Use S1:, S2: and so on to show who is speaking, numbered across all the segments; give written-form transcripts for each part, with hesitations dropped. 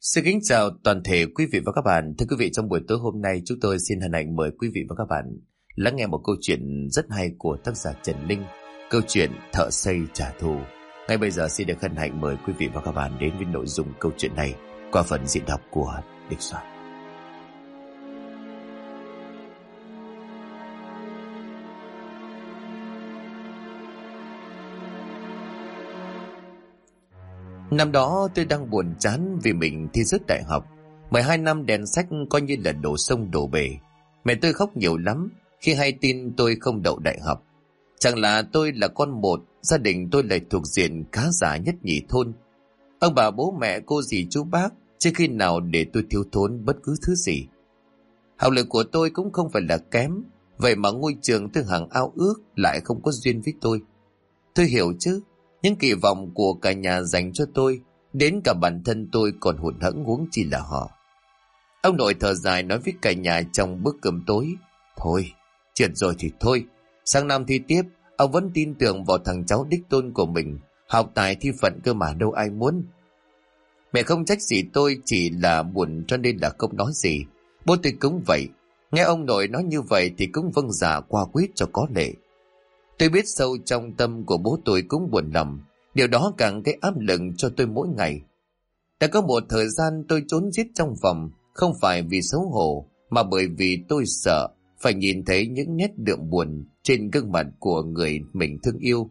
S1: Xin kính chào toàn thể quý vị và các bạn. Thưa quý vị, trong buổi tối hôm nay chúng tôi xin hân hạnh mời quý vị và các bạn lắng nghe một câu chuyện rất hay của tác giả Trần Linh, câu chuyện Thợ xây trả thù. Ngay bây giờ xin được hân hạnh mời quý vị và các bạn đến với nội dung câu chuyện này qua phần diễn đọc của Địch Soạn. Năm đó tôi đang buồn chán vì mình thi rớt đại học. 12 năm đèn sách coi như là đổ sông đổ bể. Mẹ tôi khóc nhiều lắm khi hay tin tôi không đậu đại học. Chẳng là tôi là con một, gia đình tôi lại thuộc diện khá giả nhất nhì thôn. Ông bà bố mẹ cô dì chú bác chưa khi nào để tôi thiếu thốn bất cứ thứ gì. Học lực của tôi cũng không phải là kém, vậy mà ngôi trường tôi hằng ao ước lại không có duyên với tôi. Tôi hiểu chứ, những kỳ vọng của cả nhà dành cho tôi, đến cả bản thân tôi còn hụt hẫng huống chi là họ. Ông nội thở dài nói với cả nhà trong bữa cơm tối: thôi, trượt rồi thì thôi, sang năm thi tiếp. Ông vẫn tin tưởng vào thằng cháu đích tôn của mình, học tài thi phận cơ mà đâu ai muốn. Mẹ không trách gì tôi, chỉ là buồn cho nên là không nói gì. Bố tôi cũng vậy, nghe ông nội nói như vậy thì cũng vâng dạ qua quyết cho có lệ. Tôi biết sâu trong tâm của bố tôi cũng buồn lòng, điều đó càng gây áp lực cho tôi mỗi ngày. Đã có một thời gian tôi trốn giết trong phòng, không phải vì xấu hổ, mà bởi vì tôi sợ phải nhìn thấy những nét đượm buồn trên gương mặt của người mình thương yêu.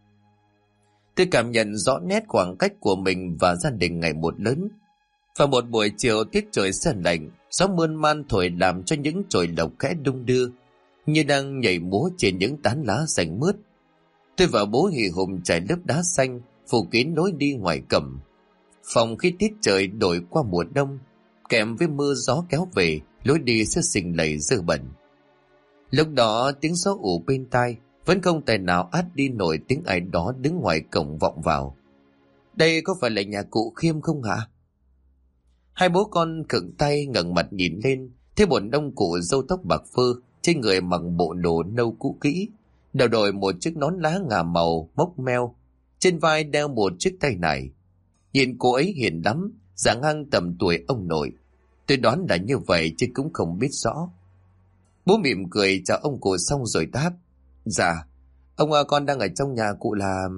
S1: Tôi cảm nhận rõ nét khoảng cách của mình và gia đình ngày một lớn. Và một buổi chiều tiết trời se lạnh, gió mơn man thổi làm cho những chồi lộc khẽ đung đưa, như đang nhảy múa trên những tán lá xanh mướt. Tôi và bố hì hùng trải lớp đá xanh phủ kín lối đi ngoài cổng phòng. Khi tiết trời đổi qua mùa đông, kèm với mưa gió kéo về, lối đi sẽ sình lầy dơ bẩn. Lúc đó tiếng gió ù bên tai vẫn không tài nào át đi nổi tiếng ai đó đứng ngoài cổng vọng vào. Đây có phải là nhà cụ Khiêm không hả? Hai bố con khựng tay ngẩng mặt nhìn lên, thấy một ông cụ râu tóc bạc phơ, trên người mặc bộ đồ nâu cũ kỹ, đầu đội một chiếc nón lá ngà màu mốc meo, trên vai đeo một chiếc tay nải. Nhìn cô ấy hiền lắm, dáng ngang tầm tuổi ông nội. Tôi đoán là như vậy chứ cũng không biết rõ. Bố mỉm cười chào ông cụ xong rồi đáp: dạ, ông con đang ở trong nhà cụ là...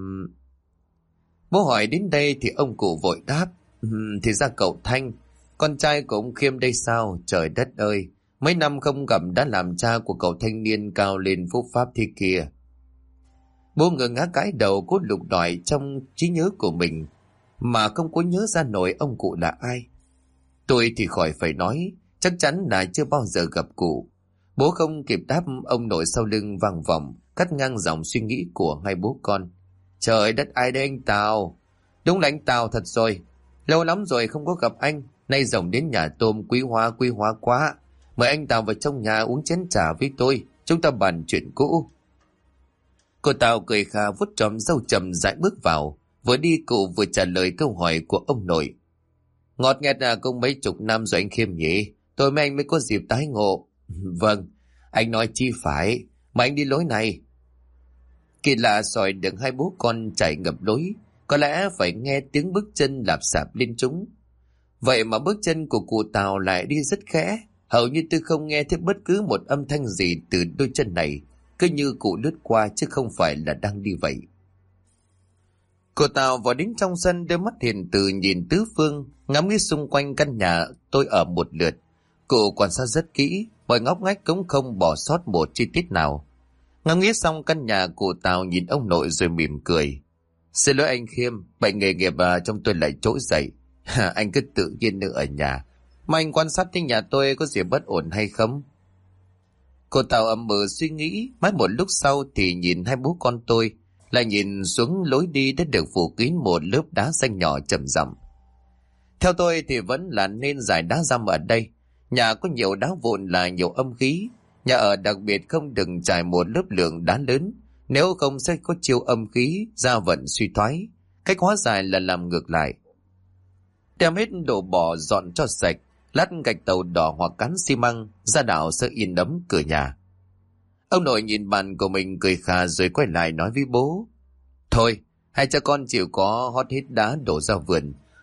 S1: Bố hỏi đến đây thì ông cụ vội đáp: thì ra cậu Thanh, con trai của ông Khiêm đây sao? Trời đất ơi, mấy năm không gặp đã làm cha của cậu thanh niên cao lên phúc pháp thế kia. Bố ngơ ngác gãi đầu, cố lục lọi trong trí nhớ của mình mà không có nhớ ra nổi ông cụ là ai. Tôi thì khỏi phải nói, chắc chắn là chưa bao giờ gặp cụ. Bố không kịp đáp, ông nội sau lưng vang vọng cắt ngang dòng suy nghĩ của hai bố con: trời đất, ai đây anh Tào? Đúng là anh Tào thật rồi, lâu lắm rồi không có gặp anh. Nay rồng đến nhà tôm quý hóa quá. Mời anh Tào vào trong nhà uống chén trà với tôi, chúng ta bàn chuyện cũ. Cô Tào cười khà vuốt tròm râu chậm rãi bước vào. Vừa đi cụ vừa trả lời câu hỏi của ông nội: ngọt nghẹt cũng mấy chục năm rồi anh Khiêm nhỉ, tôi với anh mới có dịp tái ngộ. Vâng, anh nói chi phải, mà anh đi lối này. Kỳ lạ sỏi được hai bố con chạy ngập lối, có lẽ phải nghe tiếng bước chân lạp xạp lên chúng. Vậy mà bước chân của cụ Tào lại đi rất khẽ, hầu như tôi không nghe thấy bất cứ một âm thanh gì từ đôi chân này, cứ như cụ lướt qua chứ không phải là đang đi vậy. Cụ Tào vào đến trong sân, đôi mắt hiền từ nhìn tứ phương, ngắm nghĩ xung quanh căn nhà tôi ở một lượt. Cụ quan sát rất kỹ, mọi ngóc ngách cũng không bỏ sót một chi tiết nào. Ngắm nghĩ xong căn nhà, cụ Tào nhìn ông nội rồi mỉm cười: xin lỗi anh Khiêm, bệnh nghề nghiệp trong tôi lại trỗi dậy. Anh cứ tự nhiên nữa ở nhà, mà anh quan sát thấy nhà tôi có gì bất ổn hay không? Cô Tào ậm ừ suy nghĩ, mãi một lúc sau thì nhìn hai bố con tôi, lại nhìn xuống lối đi đã được phủ kín một lớp đá xanh nhỏ trầm rậm. Theo tôi thì vẫn là nên giải đá răm ở đây. Nhà có nhiều đá vụn là nhiều âm khí, nhà ở đặc biệt không đừng trải một lớp lượng đá lớn, nếu không sẽ có chiêu âm khí, gia vận suy thoái. Cách hóa giải là làm ngược lại. Đem hết đồ bỏ dọn cho sạch, lát gạch tàu đỏ hoặc cán xi măng, ra đảo sẽ yên ấm cửa nhà. Ông nội nhìn bàn của mình cười khà rồi quay lại nói với bố: thôi, hai cha con chịu có hót hết đá đổ ra vườn,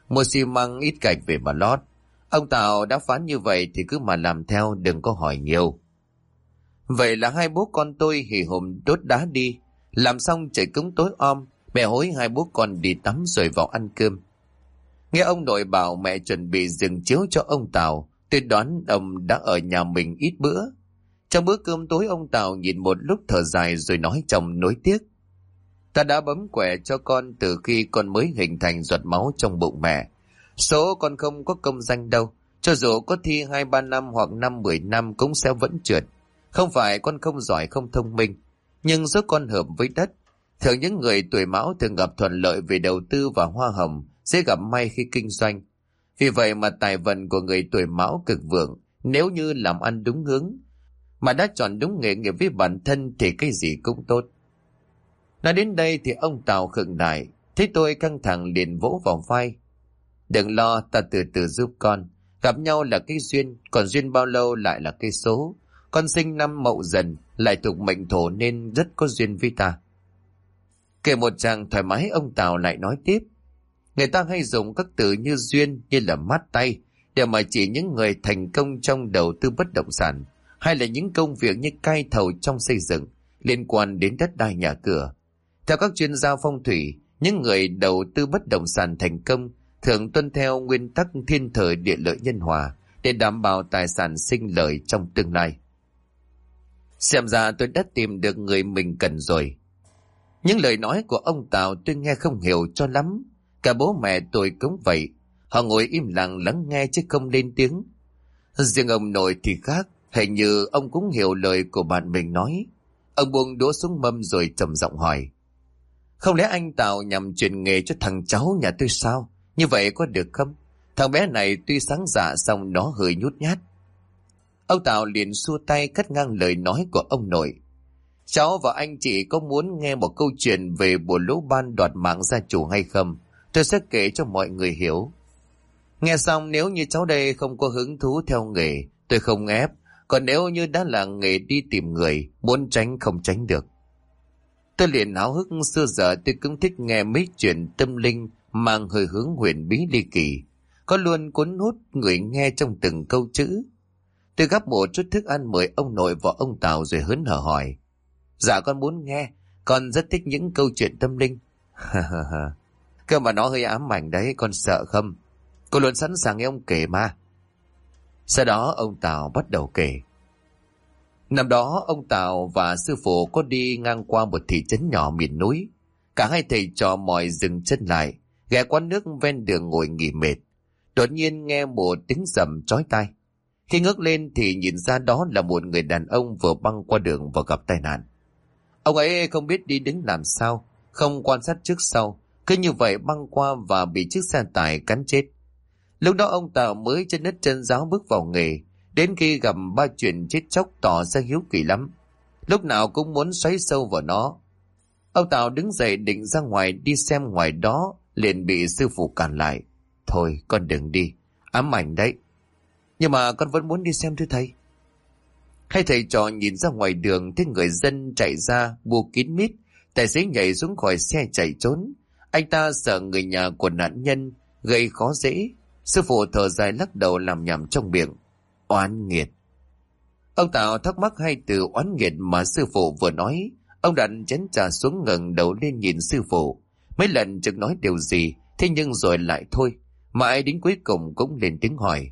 S1: mua xi măng ít gạch về mà lót. Ông Tào đã phán như vậy thì cứ mà làm theo, đừng có hỏi nhiều. Vậy là hai bố con tôi hì hùng đốt đá đi. Làm xong trời cúng tối om, mẹ hối hai bố con đi tắm rồi vào ăn cơm. Nghe ông nội bảo mẹ chuẩn bị giường chiếu cho ông Tào, tôi đoán ông đã ở nhà mình ít bữa. Trong bữa cơm tối, ông Tào nhìn một lúc thở dài rồi nói trong nối tiếc: ta đã bấm quẻ cho con từ khi con mới hình thành giọt máu trong bụng mẹ. Số con không có công danh đâu, cho dù có thi 2-3 năm hoặc 5-10 năm cũng sẽ vẫn trượt. Không phải con không giỏi không thông minh, nhưng số con hợp với đất. Thường những người tuổi Mão thường gặp thuận lợi về đầu tư và hoa hồng, sẽ gặp may khi kinh doanh. Vì vậy mà tài vận của người tuổi Mão cực vượng nếu như làm ăn đúng hướng, mà đã chọn đúng nghề nghiệp với bản thân thì cái gì cũng tốt. Nói đến đây thì ông Tào khựng lại, thấy tôi căng thẳng liền vỗ vào vai: đừng lo, ta từ từ giúp con. Gặp nhau là cái duyên, còn duyên bao lâu lại là cái số. Con sinh năm Mậu Dần, lại thuộc mệnh Thổ nên rất có duyên với ta. Kể một tràng thoải mái, ông Tào lại nói tiếp: người ta hay dùng các từ như duyên, như là mát tay để mà chỉ những người thành công trong đầu tư bất động sản, hay là những công việc như cai thầu trong xây dựng liên quan đến đất đai nhà cửa. Theo các chuyên gia phong thủy, những người đầu tư bất động sản thành công thường tuân theo nguyên tắc thiên thời địa lợi nhân hòa để đảm bảo tài sản sinh lợi trong tương lai. Xem ra tôi đã tìm được người mình cần rồi. Những lời nói của ông Tào tôi nghe không hiểu cho lắm. Cả bố mẹ tôi cũng vậy. Họ ngồi im lặng lắng nghe chứ không lên tiếng. Riêng ông nội thì khác. Hình như ông cũng hiểu lời của bạn mình nói. Ông buông đũa xuống mâm rồi trầm giọng hỏi: không lẽ anh Tào nhằm truyền nghề cho thằng cháu nhà tôi sao? Như vậy có được không? Thằng bé này tuy sáng dạ xong nó hơi nhút nhát. Ông Tào liền xua tay cắt ngang lời nói của ông nội: cháu và anh chị có muốn nghe một câu chuyện về bùa lỗ ban đoạt mạng gia chủ hay không? Tôi sẽ kể cho mọi người hiểu. Nghe xong, nếu như cháu đây không có hứng thú theo nghề, tôi không ép. Còn nếu như đã là nghề đi tìm người, muốn tránh không tránh được. Tôi liền háo hức, xưa giờ tôi cũng thích nghe mấy chuyện tâm linh mang hơi hướng huyền bí ly kỳ, có luôn cuốn hút người nghe trong từng câu chữ. Tôi gắp một chút thức ăn mời ông nội và ông Tào rồi hớn hở hỏi: dạ con muốn nghe, con rất thích những câu chuyện tâm linh. Cơ mà nó hơi ám ảnh đấy, con sợ không? Cô luôn sẵn sàng nghe ông kể mà. Sau đó ông Tào bắt đầu kể. Năm đó ông Tào và sư phụ có đi ngang qua một thị trấn nhỏ miền núi. Cả hai thầy trò mỏi dừng chân lại, ghé quán nước ven đường ngồi nghỉ mệt. Đột nhiên nghe một tiếng rầm chói tai. Khi ngước lên thì nhìn ra đó là một người đàn ông vừa băng qua đường và gặp tai nạn. Ông ấy không biết đi đứng làm sao, không quan sát trước sau, cứ như vậy băng qua và bị chiếc xe tải cán chết. Lúc đó ông Tào mới chân đất chân giáo bước vào nghề, đến khi gặp ba chuyện chết chóc tỏ ra hiếu kỳ lắm, lúc nào cũng muốn xoáy sâu vào nó. Ông Tào đứng dậy định ra ngoài đi xem ngoài đó, liền bị sư phụ cản lại: thôi con đừng đi, ám ảnh đấy. Nhưng mà con vẫn muốn đi xem thưa thầy. Hai thầy trò nhìn ra ngoài đường, thấy người dân chạy ra bua kín mít. Tài xế nhảy xuống khỏi xe chạy trốn. Anh ta sợ người nhà của nạn nhân gây khó dễ. Sư phụ thở dài lắc đầu làm nhảm trong miệng: oán nghiệt. Ông Tào thắc mắc hai từ oán nghiệt mà sư phụ vừa nói. Ông đặt chén trà xuống, ngẩng đầu lên nhìn sư phụ. Mấy lần chừng nói điều gì, thế nhưng rồi lại thôi. Mãi đến cuối cùng cũng lên tiếng hỏi: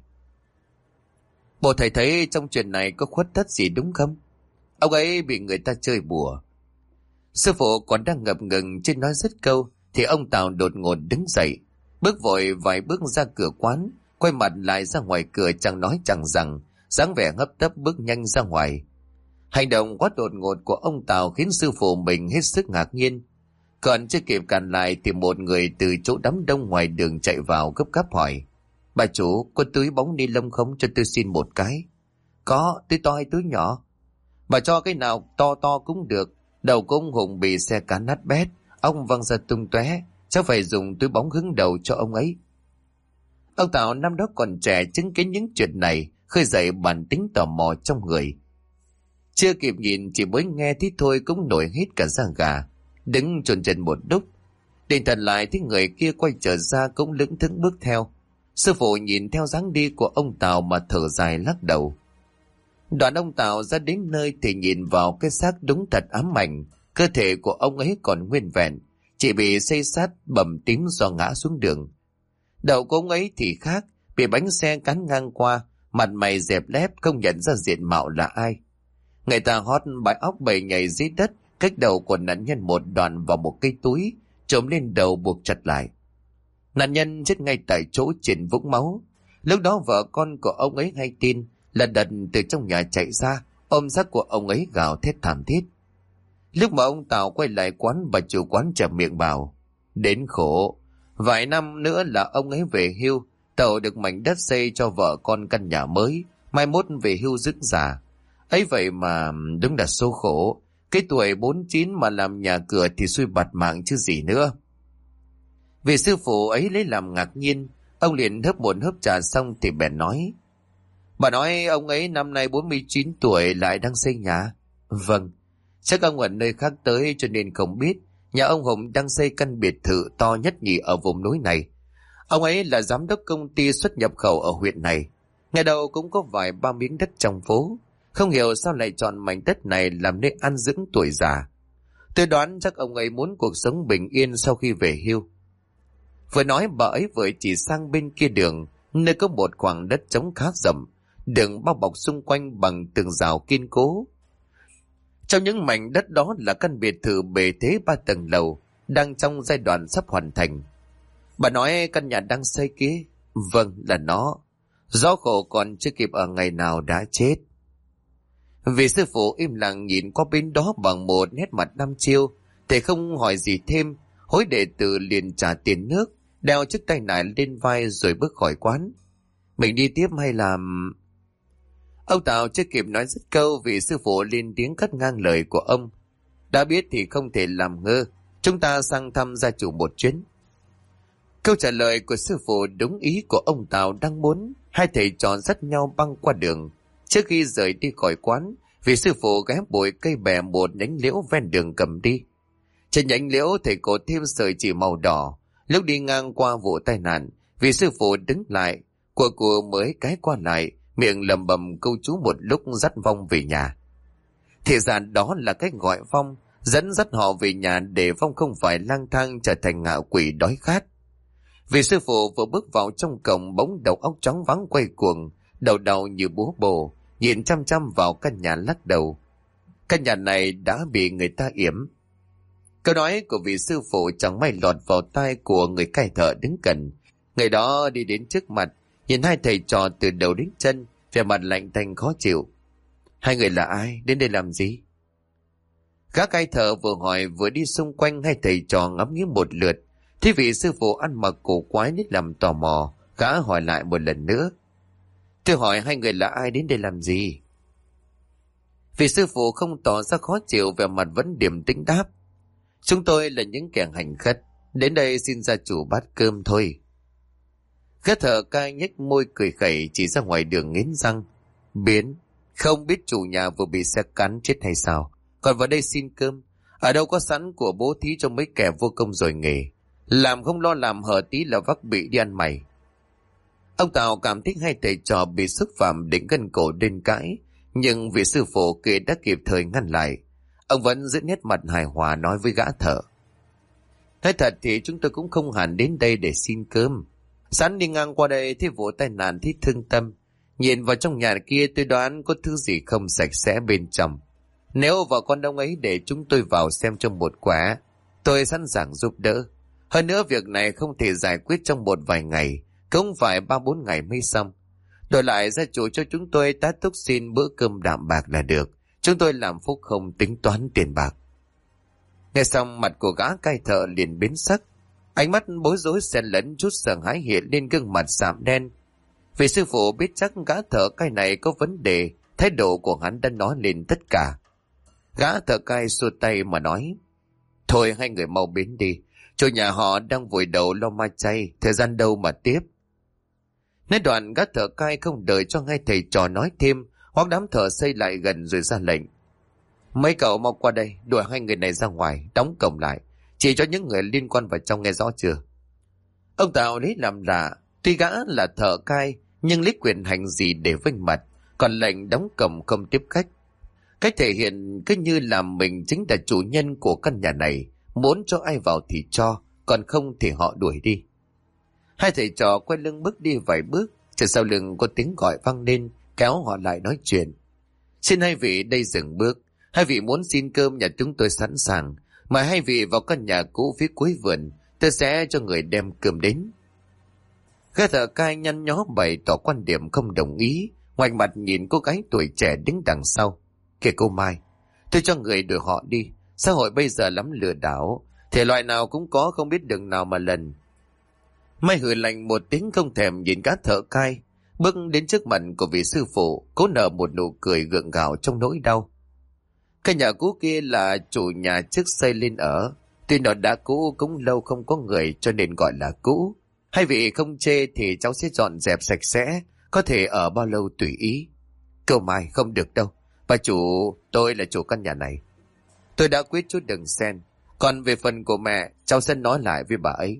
S1: bộ thầy thấy trong chuyện này có khuất tất gì đúng không? Ông ấy bị người ta chơi bùa. Sư phụ còn đang ngập ngừng chưa nói dứt câu thì ông Tào đột ngột đứng dậy, bước vội vài bước ra cửa quán, quay mặt lại ra ngoài cửa chẳng nói chẳng rằng, dáng vẻ hấp tấp bước nhanh ra ngoài. Hành động quá đột ngột của ông Tào khiến sư phụ mình hết sức ngạc nhiên. Còn chưa kịp cản lại thì một người từ chỗ đám đông ngoài đường chạy vào gấp gáp hỏi: bà chủ, có túi bóng ni lông không, cho tôi xin một cái? Có, túi to hay túi nhỏ? Bà cho cái nào to to cũng được. Đầu của ông Hùng bị xe cán nát bét, ông văng ra tung tóe, cháu phải dùng túi bóng hứng đầu cho ông ấy. Ông Tào năm đó còn trẻ, chứng kiến những chuyện này khơi dậy bản tính tò mò trong người. Chưa kịp nhìn, chỉ mới nghe tí thôi cũng nổi hết cả da gà, đứng chồn chân một lúc. Định thần lại thấy người kia quay trở ra cũng lững thững bước theo. Sư phụ nhìn theo dáng đi của ông Tào mà thở dài lắc đầu. Đoạn ông Tào ra đến nơi thì nhìn vào cái xác đúng thật ám ảnh. Cơ thể của ông ấy còn nguyên vẹn, chỉ bị xây xát bầm tím do ngã xuống đường. Đầu của ông ấy thì khác, bị bánh xe cán ngang qua, mặt mày dẹp lép, không nhận ra diện mạo là ai. Người ta hót bãi óc bầy nhảy dưới đất, cách đầu của nạn nhân một đoạn vào một cây túi, trộm lên đầu buộc chặt lại. Nạn nhân chết ngay tại chỗ trên vũng máu. Lúc đó vợ con của ông ấy hay tin, là đật từ trong nhà chạy ra, ôm xác của ông ấy gào thét thảm thiết. Lúc mà ông Tào quay lại quán, bà chủ quán chậm miệng bảo: đến khổ, vài năm nữa là ông ấy về hưu, Tàu được mảnh đất xây cho vợ con căn nhà mới, mai mốt về hưu dưỡng già. Ấy vậy mà đúng là số khổ, cái tuổi 49 mà làm nhà cửa thì xui bạt mạng chứ gì nữa. Vì sư phụ ấy lấy làm ngạc nhiên, ông liền hớp một hớp trà xong thì bèn nói: bà nói ông ấy năm nay 49 tuổi lại đang xây nhà. Vâng, chắc ông ở nơi khác tới cho nên không biết. Nhà ông Hùng đang xây căn biệt thự to nhất nhì ở vùng núi này. Ông ấy là giám đốc công ty xuất nhập khẩu ở huyện này. Ngày đầu cũng có vài ba miếng đất trong phố. Không hiểu sao lại chọn mảnh đất này làm nơi ăn dưỡng tuổi già. Tôi đoán chắc ông ấy muốn cuộc sống bình yên sau khi về hưu. Vừa nói bà ấy vừa chỉ sang bên kia đường, nơi có một khoảng đất trống khá rộng, đường bao bọc xung quanh bằng tường rào kiên cố. Trong những mảnh đất đó là căn biệt thự bề thế 3 tầng lầu, đang trong giai đoạn sắp hoàn thành. Bà nói căn nhà đang xây kia. Vâng, là nó. Gió khổ còn chưa kịp ở ngày nào đã chết. Vì sư phụ im lặng nhìn qua bên đó bằng một nét mặt đăm chiêu, thầy không hỏi gì thêm. Hối đệ tử liền trả tiền nước, đeo chiếc tay nải lên vai rồi bước khỏi quán. Mình đi tiếp hay làm... Ông Tào chưa kịp nói dứt câu vì sư phụ lên tiếng cắt ngang lời của ông. Đã biết thì không thể làm ngơ, chúng ta sang thăm gia chủ một chuyến. Câu trả lời của sư phụ đúng ý của ông Tào đang muốn. Hai thầy trò dắt nhau băng qua đường. Trước khi rời đi khỏi quán, vì sư phụ ghé bụi cây bè một nhánh liễu ven đường cầm đi. Trên nhánh liễu thầy cột thêm sợi chỉ màu đỏ. Lúc đi ngang qua vụ tai nạn, vì sư phụ đứng lại, của mới cái qua lại, miệng lầm bầm câu chú một lúc dắt vong về nhà. Thì ra đó là cách gọi vong, dẫn dắt họ về nhà để vong không phải lang thang trở thành ngạ quỷ đói khát. Vì sư phụ vừa bước vào trong cổng, bỗng đầu óc chóng váng quay cuồng, đầu đầu như búa bổ, nhìn chăm chăm vào căn nhà lắc đầu. Căn nhà này đã bị người ta yểm. Câu nói của vị sư phụ chẳng may lọt vào tai của người cai thợ đứng gần. Người đó đi đến trước mặt, nhìn hai thầy trò từ đầu đến chân, vẻ mặt lạnh tanh khó chịu. Hai người là ai? Đến đây làm gì? Gã cai thợ vừa hỏi vừa đi xung quanh hai thầy trò ngắm nghía một lượt. Thế vị sư phụ ăn mặc cổ quái nít làm tò mò, gã hỏi lại một lần nữa. Tôi hỏi hai người là ai, đến đây làm gì? Vị sư phụ không tỏ ra khó chịu, vẻ mặt vẫn điềm tĩnh đáp. Chúng tôi là những kẻ hành khất, đến đây xin gia chủ bát cơm thôi. Gã thợ cai nhếch môi cười khẩy chỉ ra ngoài đường nghiến răng. Biến, không biết chủ nhà vừa bị xe cán chết hay sao, còn vào đây xin cơm. Ở đâu có sẵn của bố thí cho mấy kẻ vô công rồi nghề. Làm không lo làm hở tí là vắc bị đi ăn mày. Ông Tào cảm thấy hai thầy trò bị xúc phạm định gân cổ lên cãi, nhưng vị sư phụ kia đã kịp thời ngăn lại. Ông vẫn giữ nét mặt hài hòa nói với gã thợ. Nói thật thì chúng tôi cũng không hẳn đến đây để xin cơm. Sáng đi ngang qua đây thấy vụ tai nạn thì thương tâm. Nhìn vào trong nhà kia tôi đoán có thứ gì không sạch sẽ bên trong. Nếu vợ con ông ấy để chúng tôi vào xem cho một quả, tôi sẵn sàng giúp đỡ. Hơn nữa việc này không thể giải quyết trong một vài ngày, không phải 3-4 ngày mới xong. Đổi lại gia chủ cho chúng tôi tá túc xin bữa cơm đạm bạc là được. Chúng tôi làm phúc không tính toán tiền bạc. Nghe xong mặt của gã cai thợ liền biến sắc. Ánh mắt bối rối xen lẫn chút sợ hãi hiện lên gương mặt sạm đen. Vì sư phụ biết chắc gã thợ cai này có vấn đề, thái độ của hắn đã nói lên tất cả. Gã thợ cai xua tay mà nói. Thôi hai người mau biến đi. Chủ nhà họ đang vùi đầu lo ma chay, thời gian đâu mà tiếp. Nói đoạn gã thợ cai không đợi cho hai thầy trò nói thêm, hoặc đám thợ xây lại gần rồi ra lệnh. Mấy cậu mau qua đây, đuổi hai người này ra ngoài, đóng cổng lại. chỉ cho những người liên quan vào trong, nghe rõ chưa? Ông Tào lấy làm lạ, tuy gã là thợ cai nhưng lấy quyền hành gì để vênh mặt, còn lệnh đóng cổng không tiếp khách. Cách thể hiện cứ như là mình chính là chủ nhân của căn nhà này, muốn cho ai vào thì cho, còn không thì họ đuổi đi. Hai thầy trò quay lưng bước đi vài bước, chợt sau lưng có tiếng gọi vang lên, kéo họ lại nói chuyện. Xin hai vị đây dừng bước, hai vị muốn xin cơm nhà chúng tôi sẵn sàng, mời hai vị vào căn nhà cũ phía cuối vườn, tôi sẽ cho người đem cơm đến. Gã thợ cai nhăn nhó bày tỏ quan điểm không đồng ý, ngoảnh mặt nhìn cô gái tuổi trẻ đứng đằng sau. Kìa cô Mai, tôi cho người đuổi họ đi, xã hội bây giờ lắm lừa đảo, thể loại nào cũng có, không biết đường nào mà lần. Mai hừ lạnh một tiếng không thèm nhìn gã thợ cai, bước đến trước mặt của vị sư phụ, cố nở một nụ cười gượng gạo trong nỗi đau. Căn nhà cũ kia là chủ nhà trước xây lên ở, tuy nó đã cũ cũng lâu không có người cho nên gọi là cũ. Hai vị không chê thì cháu sẽ dọn dẹp sạch sẽ, có thể ở bao lâu tùy ý. Cô Mai, không được đâu, bà chủ, tôi là chủ căn nhà này. Tôi đã quyết chút đừng xen, còn về phần của mẹ, cháu sẽ nói lại với bà ấy.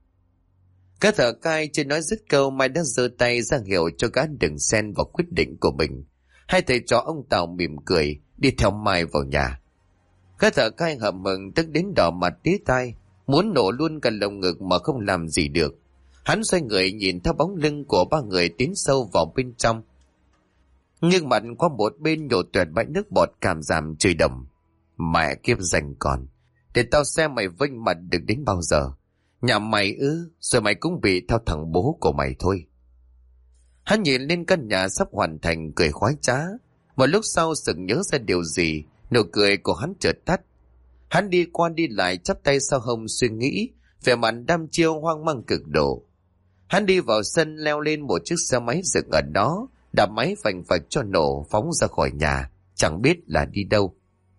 S1: Các thợ cai chưa nói dứt câu, Mai đã giơ tay ra hiệu cho gã đừng xen vào quyết định của mình. Hai thầy trò ông Tào mỉm cười, đi theo Mai vào nhà. Các thợ cai hậm hực tức đến đỏ mặt tía tai, muốn nổ luôn cả lồng ngực mà không làm gì được. Hắn xoay người nhìn theo bóng lưng của ba người tiến sâu vào bên trong. Nhưng mặt qua một bên nhổ tuệt bãi nước bọt cảm giảm chửi đầm. Mẹ kiếp dành còn, để tao xem mày vênh mặt được đến bao giờ. Nhà mày ư, rồi mày cũng bị theo thằng bố của mày thôi. Hắn nhìn lên căn nhà sắp hoàn thành cười khoái trá. Một lúc sau sực nhớ ra điều gì, nụ cười của hắn chợt tắt. Hắn đi qua đi lại chắp tay sau hông suy nghĩ, vẻ mặt đăm chiêu hoang mang cực độ. Hắn đi vào sân leo lên một chiếc xe máy dựng ở đó, đạp máy phành phạch cho nổ phóng ra khỏi nhà, chẳng biết là đi đâu.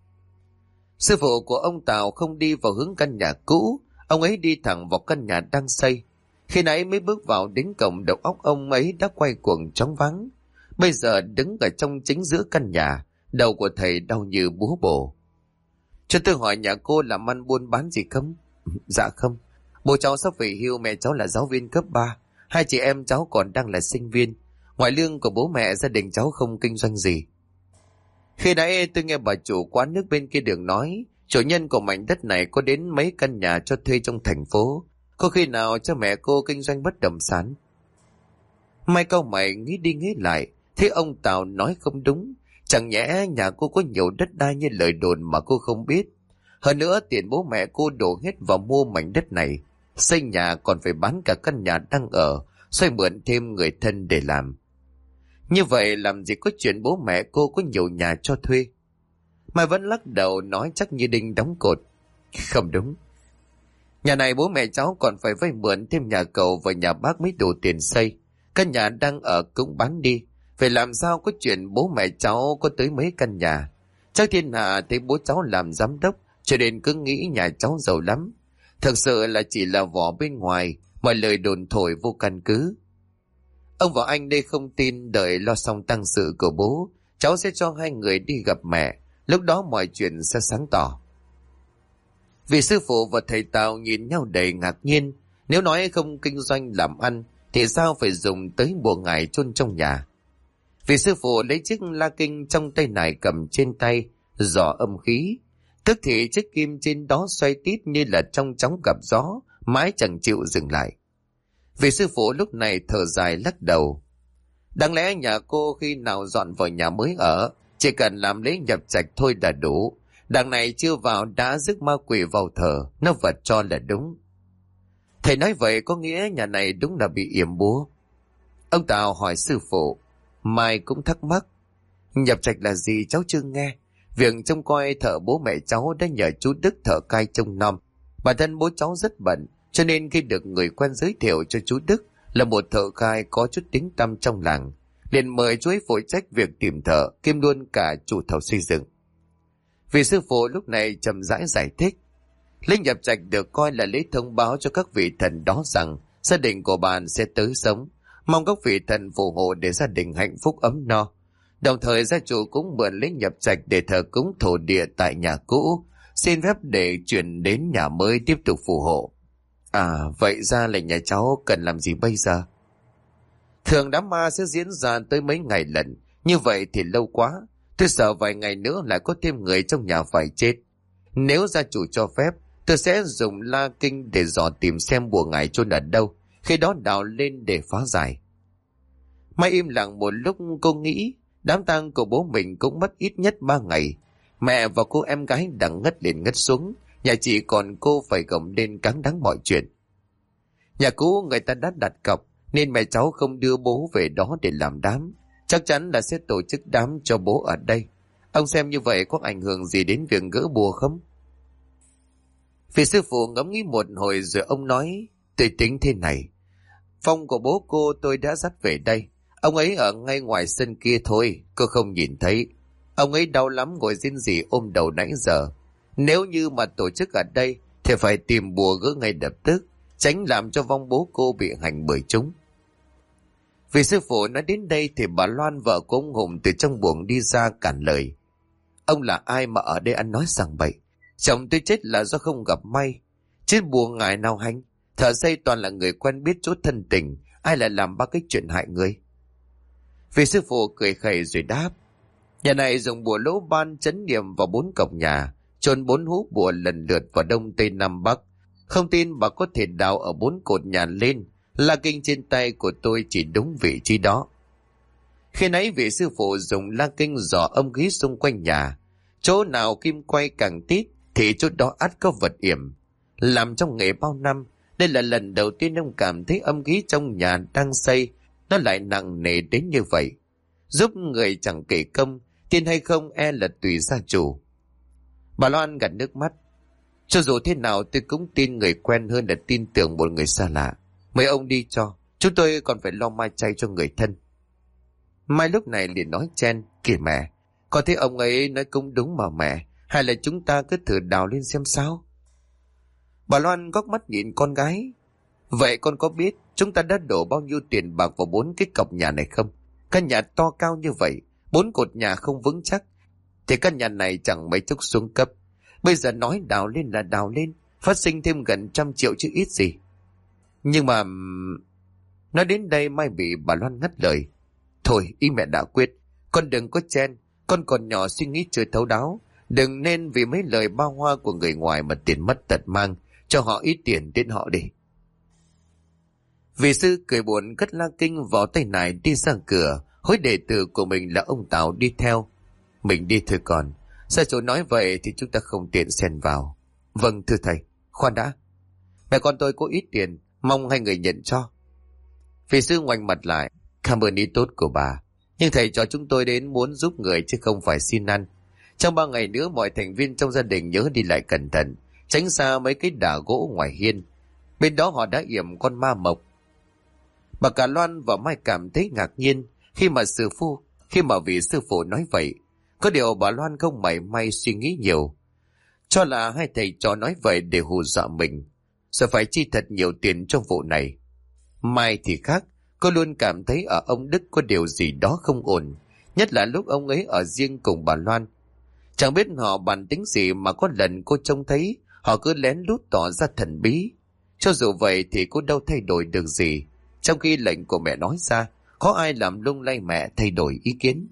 S1: Sư phụ của ông Tào không đi vào hướng căn nhà cũ, ông ấy đi thẳng vào căn nhà đang xây. Khi nãy mới bước vào đến cổng, đầu óc ông ấy đã quay cuồng chóng váng. Bây giờ đứng ở trong chính giữa căn nhà, đầu của thầy đau như búa bổ. Cho tôi hỏi nhà cô làm ăn buôn bán gì không? Dạ không. Bố cháu sắp về hưu, mẹ cháu là giáo viên cấp 3. Hai chị em cháu còn đang là sinh viên. Ngoài lương của bố mẹ, gia đình cháu không kinh doanh gì. Khi nãy tôi nghe bà chủ quán nước bên kia đường nói, chủ nhân của mảnh đất này có đến mấy căn nhà cho thuê trong thành phố. Có khi nào cho mẹ cô kinh doanh bất động sản? Mai cau mày nghĩ đi nghĩ lại, thế ông Tào nói không đúng. Chẳng nhẽ nhà cô có nhiều đất đai như lời đồn mà cô không biết. Hơn nữa tiền bố mẹ cô đổ hết vào mua mảnh đất này. Xây nhà còn phải bán cả căn nhà đang ở, xoay mượn thêm người thân để làm. Như vậy làm gì có chuyện bố mẹ cô có nhiều nhà cho thuê? Mai vẫn lắc đầu nói chắc như đinh đóng cột. Không đúng. Nhà này bố mẹ cháu còn phải vay mượn thêm nhà cậu và nhà bác mới đủ tiền xây. Căn nhà đang ở cũng bán đi. Vậy làm sao có chuyện bố mẹ cháu có tới mấy căn nhà? Chắc thiên hạ thấy bố cháu làm giám đốc, cho nên cứ nghĩ nhà cháu giàu lắm. Thực sự là chỉ là vỏ bên ngoài, mọi lời đồn thổi vô căn cứ. Ông và anh đây không tin, đợi lo xong tang sự của bố, cháu sẽ cho hai người đi gặp mẹ, lúc đó mọi chuyện sẽ sáng tỏ. Vị sư phụ và thầy Tào nhìn nhau đầy ngạc nhiên, nếu nói không kinh doanh làm ăn, thì sao phải dùng tới bùa ngải chôn trong nhà? Vị sư phụ lấy chiếc la kinh trong tay nải cầm trên tay, dò âm khí, tức thì chiếc kim trên đó xoay tít như là trong chóng gặp gió, mãi chẳng chịu dừng lại. Vị sư phụ lúc này thở dài lắc đầu. Đáng lẽ nhà cô khi nào dọn vào nhà mới ở, chỉ cần làm lễ nhập trạch thôi là đủ. Đằng này chưa vào đã rước ma quỷ vào thờ, nó vật cho là đúng. Thầy nói vậy có nghĩa nhà này đúng là bị yểm búa. Ông Tào hỏi sư phụ. Mai cũng thắc mắc. Nhập trạch là gì cháu chưa nghe. Việc trông coi thợ bố mẹ cháu đã nhờ chú Đức thợ cai trông nom. Bản thân bố cháu rất bận, cho nên khi được người quen giới thiệu cho chú Đức là một thợ cai có chút tiếng tăm trong làng, liền mời chú ấy phụ trách việc tìm thợ, kiêm luôn cả chủ thầu xây dựng. Vị sư phụ lúc này chậm rãi giải thích. Lễ nhập trạch được coi là lễ thông báo cho các vị thần đó rằng gia đình của bạn sẽ tới sống, mong các vị thần phù hộ để gia đình hạnh phúc ấm no. Đồng thời gia chủ cũng mượn lễ nhập trạch để thờ cúng thổ địa tại nhà cũ, xin phép để chuyển đến nhà mới tiếp tục phù hộ. À, vậy ra là nhà cháu cần làm gì bây giờ? Thường đám ma sẽ diễn ra tới mấy ngày lần, như vậy thì lâu quá. Tôi sợ vài ngày nữa lại có thêm người trong nhà phải chết. Nếu gia chủ cho phép, tôi sẽ dùng la kinh để dò tìm xem bùa ngải chôn ở đâu, khi đó đào lên để phá giải. Mai im lặng một lúc, cô nghĩ đám tang của bố mình cũng mất ít nhất 3 ngày. Mẹ và cô em gái đang ngất lên ngất xuống, nhà chị còn cô phải gồng lên cáng đáng mọi chuyện. Nhà cũ người ta đã đặt cọc, nên mẹ cháu không đưa bố về đó để làm đám. Chắc chắn là sẽ tổ chức đám cho bố ở đây. Ông xem như vậy có ảnh hưởng gì đến việc gỡ bùa không? Vị sư phụ ngẫm nghĩ một hồi rồi ông nói, tôi tính thế này. Phong của bố cô tôi đã dắt về đây. Ông ấy ở ngay ngoài sân kia thôi, cô không nhìn thấy. Ông ấy đau lắm ngồi rên rỉ ôm đầu nãy giờ. Nếu như mà tổ chức ở đây thì phải tìm bùa gỡ ngay lập tức, tránh làm cho vong bố cô bị hành bởi chúng. Vì sư phụ nói đến đây thì bà Loan vợ của ông Hùng từ trong buồng đi ra cản lời. Ông là ai mà ở đây ăn nói sằng bậy? Chồng tôi chết là do không gặp may. Chết bùa ngài nào hành? Thợ xây toàn là người quen biết chỗ thân tình, ai lại làm ba cái chuyện hại người? Vì sư phụ cười khẩy rồi đáp. Nhà này dùng bùa lỗ ban trấn niệm vào 4 cổng nhà, chôn 4 hú bùa lần lượt vào đông tây nam bắc. Không tin bà có thể đào ở 4 cột nhà lên, la kinh trên tay của tôi chỉ đúng vị trí đó. Khi nãy vị sư phụ dùng la kinh dò âm khí xung quanh nhà, chỗ nào kim quay càng tít thì chỗ đó ắt có vật yểm. Làm trong nghề bao năm, đây là lần đầu tiên ông cảm thấy âm khí trong nhà đang xây nó lại nặng nề đến như vậy. Giúp người chẳng kể công, tin hay không e là tùy gia chủ. Bà Loan gạt nước mắt. Cho dù thế nào tôi cũng tin người quen hơn là tin tưởng một người xa lạ. Mấy ông đi cho, chúng tôi còn phải lo mai chay cho người thân. Mai lúc này liền nói chen, kìa mẹ, có thấy ông ấy nói cũng đúng mà mẹ, hay là chúng ta cứ thử đào lên xem sao? Bà Loan góc mắt nhìn con gái. Vậy con có biết chúng ta đã đổ bao nhiêu tiền bạc vào 4 cái cọc nhà này không? Căn nhà to cao như vậy, 4 cột nhà không vững chắc, thì căn nhà này chẳng mấy chốc xuống cấp. Bây giờ nói đào lên là đào lên, phát sinh thêm gần 100 triệu chứ ít gì. Nhưng mà... Nói đến đây Mai bị bà Loan ngắt lời. Thôi, ý mẹ đã quyết, con đừng có chen, con còn nhỏ suy nghĩ chưa thấu đáo. Đừng nên vì mấy lời bao hoa của người ngoài mà tiền mất tật mang, cho họ ít tiền đến họ đi. Vị sư cười buồn cất la kinh vào tay này đi ra cửa, hối đệ tử của mình là ông Tào đi theo. Mình đi thôi con, sao chỗ nói vậy thì chúng ta không tiện xen vào. Vâng thưa thầy. Khoan đã, mẹ con tôi có ít tiền, mong hai người nhận cho. Vị sư ngoảnh mặt lại. Cảm ơn ý tốt của bà, nhưng thầy cho chúng tôi đến muốn giúp người chứ không phải xin ăn. Trong 3 ngày nữa mọi thành viên trong gia đình nhớ đi lại cẩn thận, tránh xa mấy cái đả gỗ ngoài hiên. Bên đó họ đã yểm con ma mộc. Bà cả Loan và Mai cảm thấy ngạc nhiên khi mà vị sư phụ nói vậy. Có điều bà Loan không mảy may suy nghĩ nhiều, cho là hai thầy trò nói vậy để hù dọa mình, rồi phải chi thật nhiều tiền trong vụ này. Mai thì khác, cô luôn cảm thấy ở ông Đức có điều gì đó không ổn, nhất là lúc ông ấy ở riêng cùng bà Loan. Chẳng biết họ bản tính gì mà có lần cô trông thấy họ cứ lén lút tỏ ra thần bí. Cho dù vậy thì cô đâu thay đổi được gì, trong khi lệnh của mẹ nói ra, có ai làm lung lay mẹ thay đổi ý kiến.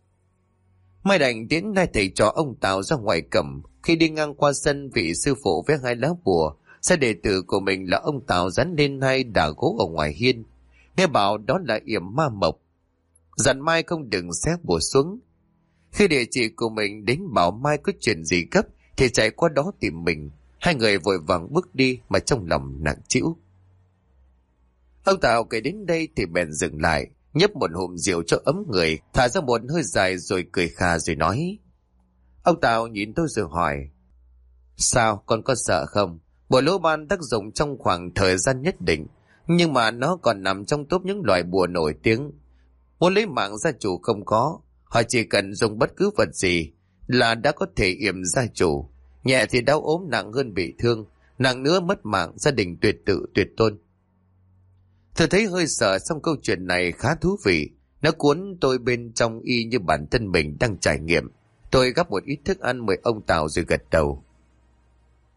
S1: Mai đành tiến hai thầy trò ông Tào ra ngoài cổng. Khi đi ngang qua sân, vị sư phụ với 2 lá bùa, sai đệ tử của mình là ông Tào dán lên 2 đả gỗ ở ngoài hiên, nghe bảo đó là yểm ma mộc, dặn Mai không đừng xé bùa xuống. Khi địa chỉ của mình đến bảo Mai có chuyện gì gấp thì chạy qua đó tìm mình. Hai người vội vàng bước đi mà trong lòng nặng trĩu. Ông Tào kể đến đây thì bèn dừng lại, nhấp một hụm rượu cho ấm người, thả ra một hơi dài rồi cười khà rồi nói. Ông Tào nhìn tôi rồi hỏi. Sao, con có sợ không? Bùa lỗ ban tác dụng trong khoảng thời gian nhất định, nhưng mà nó còn nằm trong top những loại bùa nổi tiếng. Muốn lấy mạng gia chủ không có, họ chỉ cần dùng bất cứ vật gì là đã có thể yểm gia chủ. Nhẹ thì đau ốm, nặng hơn bị thương, nặng nữa mất mạng, gia đình tuyệt tự tuyệt tôn. Tôi thấy hơi sợ, xong câu chuyện này khá thú vị. Nó cuốn tôi bên trong y như bản thân mình đang trải nghiệm. Tôi gắp một ít thức ăn mời ông Tào rồi gật đầu.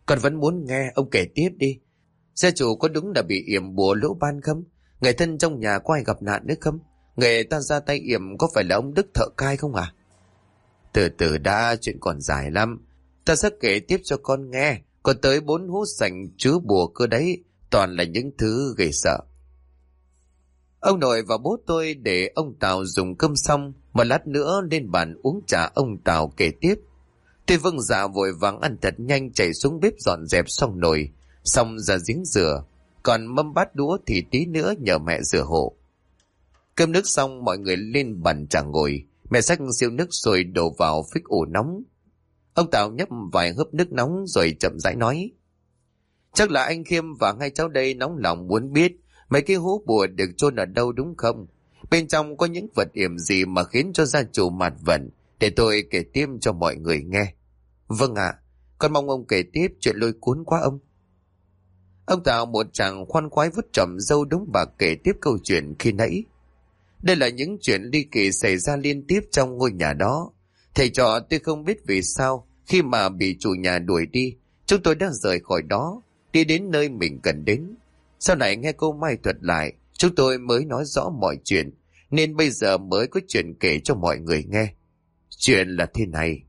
S1: Con vẫn muốn nghe, ông kể tiếp đi. Gia chủ có đúng là bị yểm bùa lỗ ban không? Người thân trong nhà có ai gặp nạn nữa không? Người ta ra tay yểm có phải là ông Đức thợ cai không à? Từ từ đã, chuyện còn dài lắm. Ta sẽ kể tiếp cho con nghe. Có tới 4 hũ sành chứa bùa cơ đấy. Toàn là những thứ ghê sợ. Ông nội và bố tôi để ông Tào dùng cơm xong. Một lát nữa lên bàn uống trà, ông Tào kể tiếp. Tôi vâng dạ vội vàng ăn thật nhanh, chạy xuống bếp dọn dẹp xong nồi, xong ra giếng rửa. Còn mâm bát đũa thì tí nữa nhờ mẹ rửa hộ. Cơm nước xong mọi người lên bàn trà ngồi. Mẹ xách siêu nước rồi đổ vào phích ủ nóng. Ông Tào nhấp vài hớp nước nóng rồi chậm rãi nói. Chắc là anh Khiêm và hai cháu đây nóng lòng muốn biết mấy cái hũ bùa được chôn ở đâu đúng không? Bên trong có những vật yểm gì mà khiến cho gia chủ mạt vận? Để tôi kể tiếp cho mọi người nghe. Vâng ạ, con mong ông kể tiếp, chuyện lôi cuốn quá ông. Ông Tào một chàng khoan khoái vút trọm râu đúng bạc kể tiếp câu chuyện khi nãy. Đây là những chuyện ly kỳ xảy ra liên tiếp trong ngôi nhà đó. Thầy trò tôi không biết vì sao khi mà bị chủ nhà đuổi đi, chúng tôi đã rời khỏi đó, đi đến nơi mình cần đến. Sau này nghe cô Mai thuật lại, chúng tôi mới nói rõ mọi chuyện, nên bây giờ mới có chuyện kể cho mọi người nghe. Chuyện là thế này.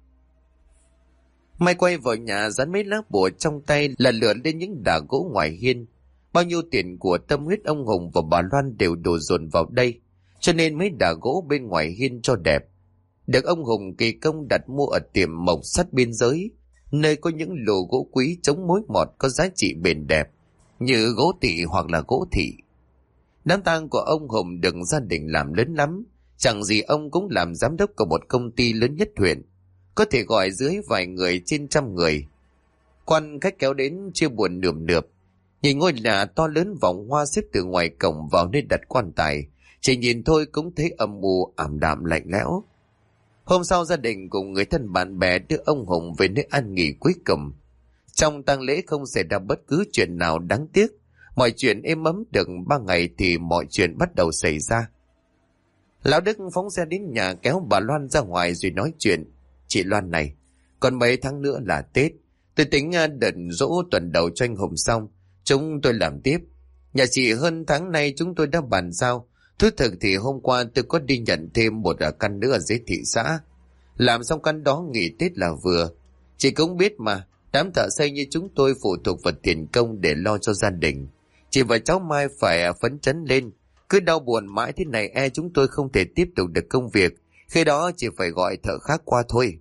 S1: Mai quay vào nhà dán mấy lá bùa trong tay là lượn lên những đà gỗ ngoài hiên. Bao nhiêu tiền của tâm huyết ông Hùng và bà Loan đều đổ dồn vào đây, cho nên mấy đà gỗ bên ngoài hiên cho đẹp. Được ông Hùng kỳ công đặt mua ở tiệm mộc sắt biên giới, nơi có những lò gỗ quý chống mối mọt có giá trị bền đẹp, như gỗ tị hoặc là gỗ thị. Đám tang của ông Hùng được gia đình làm lớn lắm, chẳng gì ông cũng làm giám đốc của một công ty lớn nhất huyện, có thể gọi dưới vài người trên trăm người. Quan khách kéo đến chia buồn nườm nượp, nhìn ngôi nhà to lớn vòng hoa xếp từ ngoài cổng vào nơi đặt quan tài, chỉ nhìn thôi cũng thấy âm u ảm đạm lạnh lẽo. Hôm sau gia đình cùng người thân bạn bè đưa ông Hùng về nơi an nghỉ cuối cùng. Trong tang lễ không xảy ra bất cứ chuyện nào đáng tiếc, mọi chuyện êm ấm được 3 ngày thì mọi chuyện bắt đầu xảy ra. Lão Đức phóng xe đến nhà kéo bà Loan ra ngoài rồi nói chuyện. Chị Loan này, còn mấy tháng nữa là Tết, tôi tính đợt dỗ tuần đầu cho anh Hùng xong, chúng tôi làm tiếp. Nhà chị hơn tháng nay chúng tôi đã bàn giao. Thú thực thì hôm qua tôi có đi nhận thêm một căn nữa ở dưới thị xã. Làm xong căn đó nghỉ Tết là vừa. Chị cũng biết mà, đám thợ xây như chúng tôi phụ thuộc vào tiền công để lo cho gia đình. Chị và cháu Mai phải phấn chấn lên. Cứ đau buồn mãi thế này chúng tôi không thể tiếp tục được công việc. Khi đó chỉ phải gọi thợ khác qua thôi.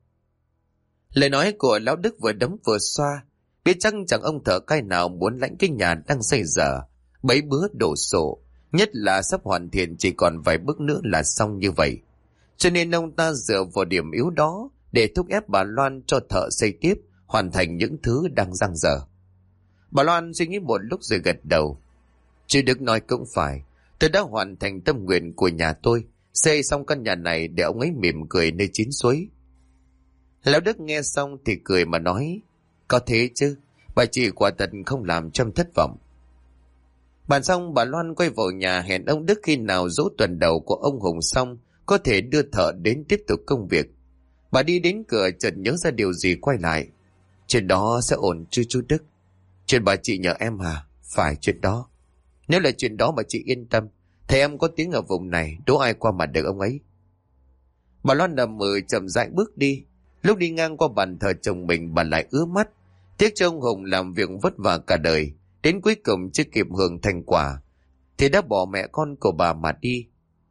S1: Lời nói của lão Đức vừa đấm vừa xoa. Biết chắc chẳng ông thợ cai nào muốn lãnh cái nhà đang xây dở, bấy bữa đổ sổ. Nhất là sắp hoàn thiện chỉ còn vài bước nữa là xong như vậy. Cho nên ông ta dựa vào điểm yếu đó để thúc ép bà Loan cho thợ xây tiếp, hoàn thành những thứ đang dang dở. Bà Loan suy nghĩ một lúc rồi gật đầu. Chứ Đức nói cũng phải, tôi đã hoàn thành tâm nguyện của nhà tôi, xây xong căn nhà này để ông ấy mỉm cười nơi chín suối. Lão Đức nghe xong thì cười mà nói, có thế chứ, bà chị quả thật không làm cho em thất vọng. Bàn xong bà Loan quay vào nhà hẹn ông Đức khi nào dỗ tuần đầu của ông Hùng xong có thể đưa thợ đến tiếp tục công việc. Bà đi đến cửa chợt nhớ ra điều gì quay lại. Chuyện đó sẽ ổn chứ chú Đức? Chuyện bà chị nhờ em hả? Phải chuyện đó. Nếu là chuyện đó bà chị yên tâm, thầy em có tiếng ở vùng này, đố ai qua mặt được ông ấy. Bà Loan nằm mơ chậm rãi bước đi. Lúc đi ngang qua bàn thờ chồng mình bà lại ứa mắt. Tiếc cho ông Hùng làm việc vất vả cả đời, đến cuối cùng chưa kịp hưởng thành quả thì đã bỏ mẹ con của bà mà đi.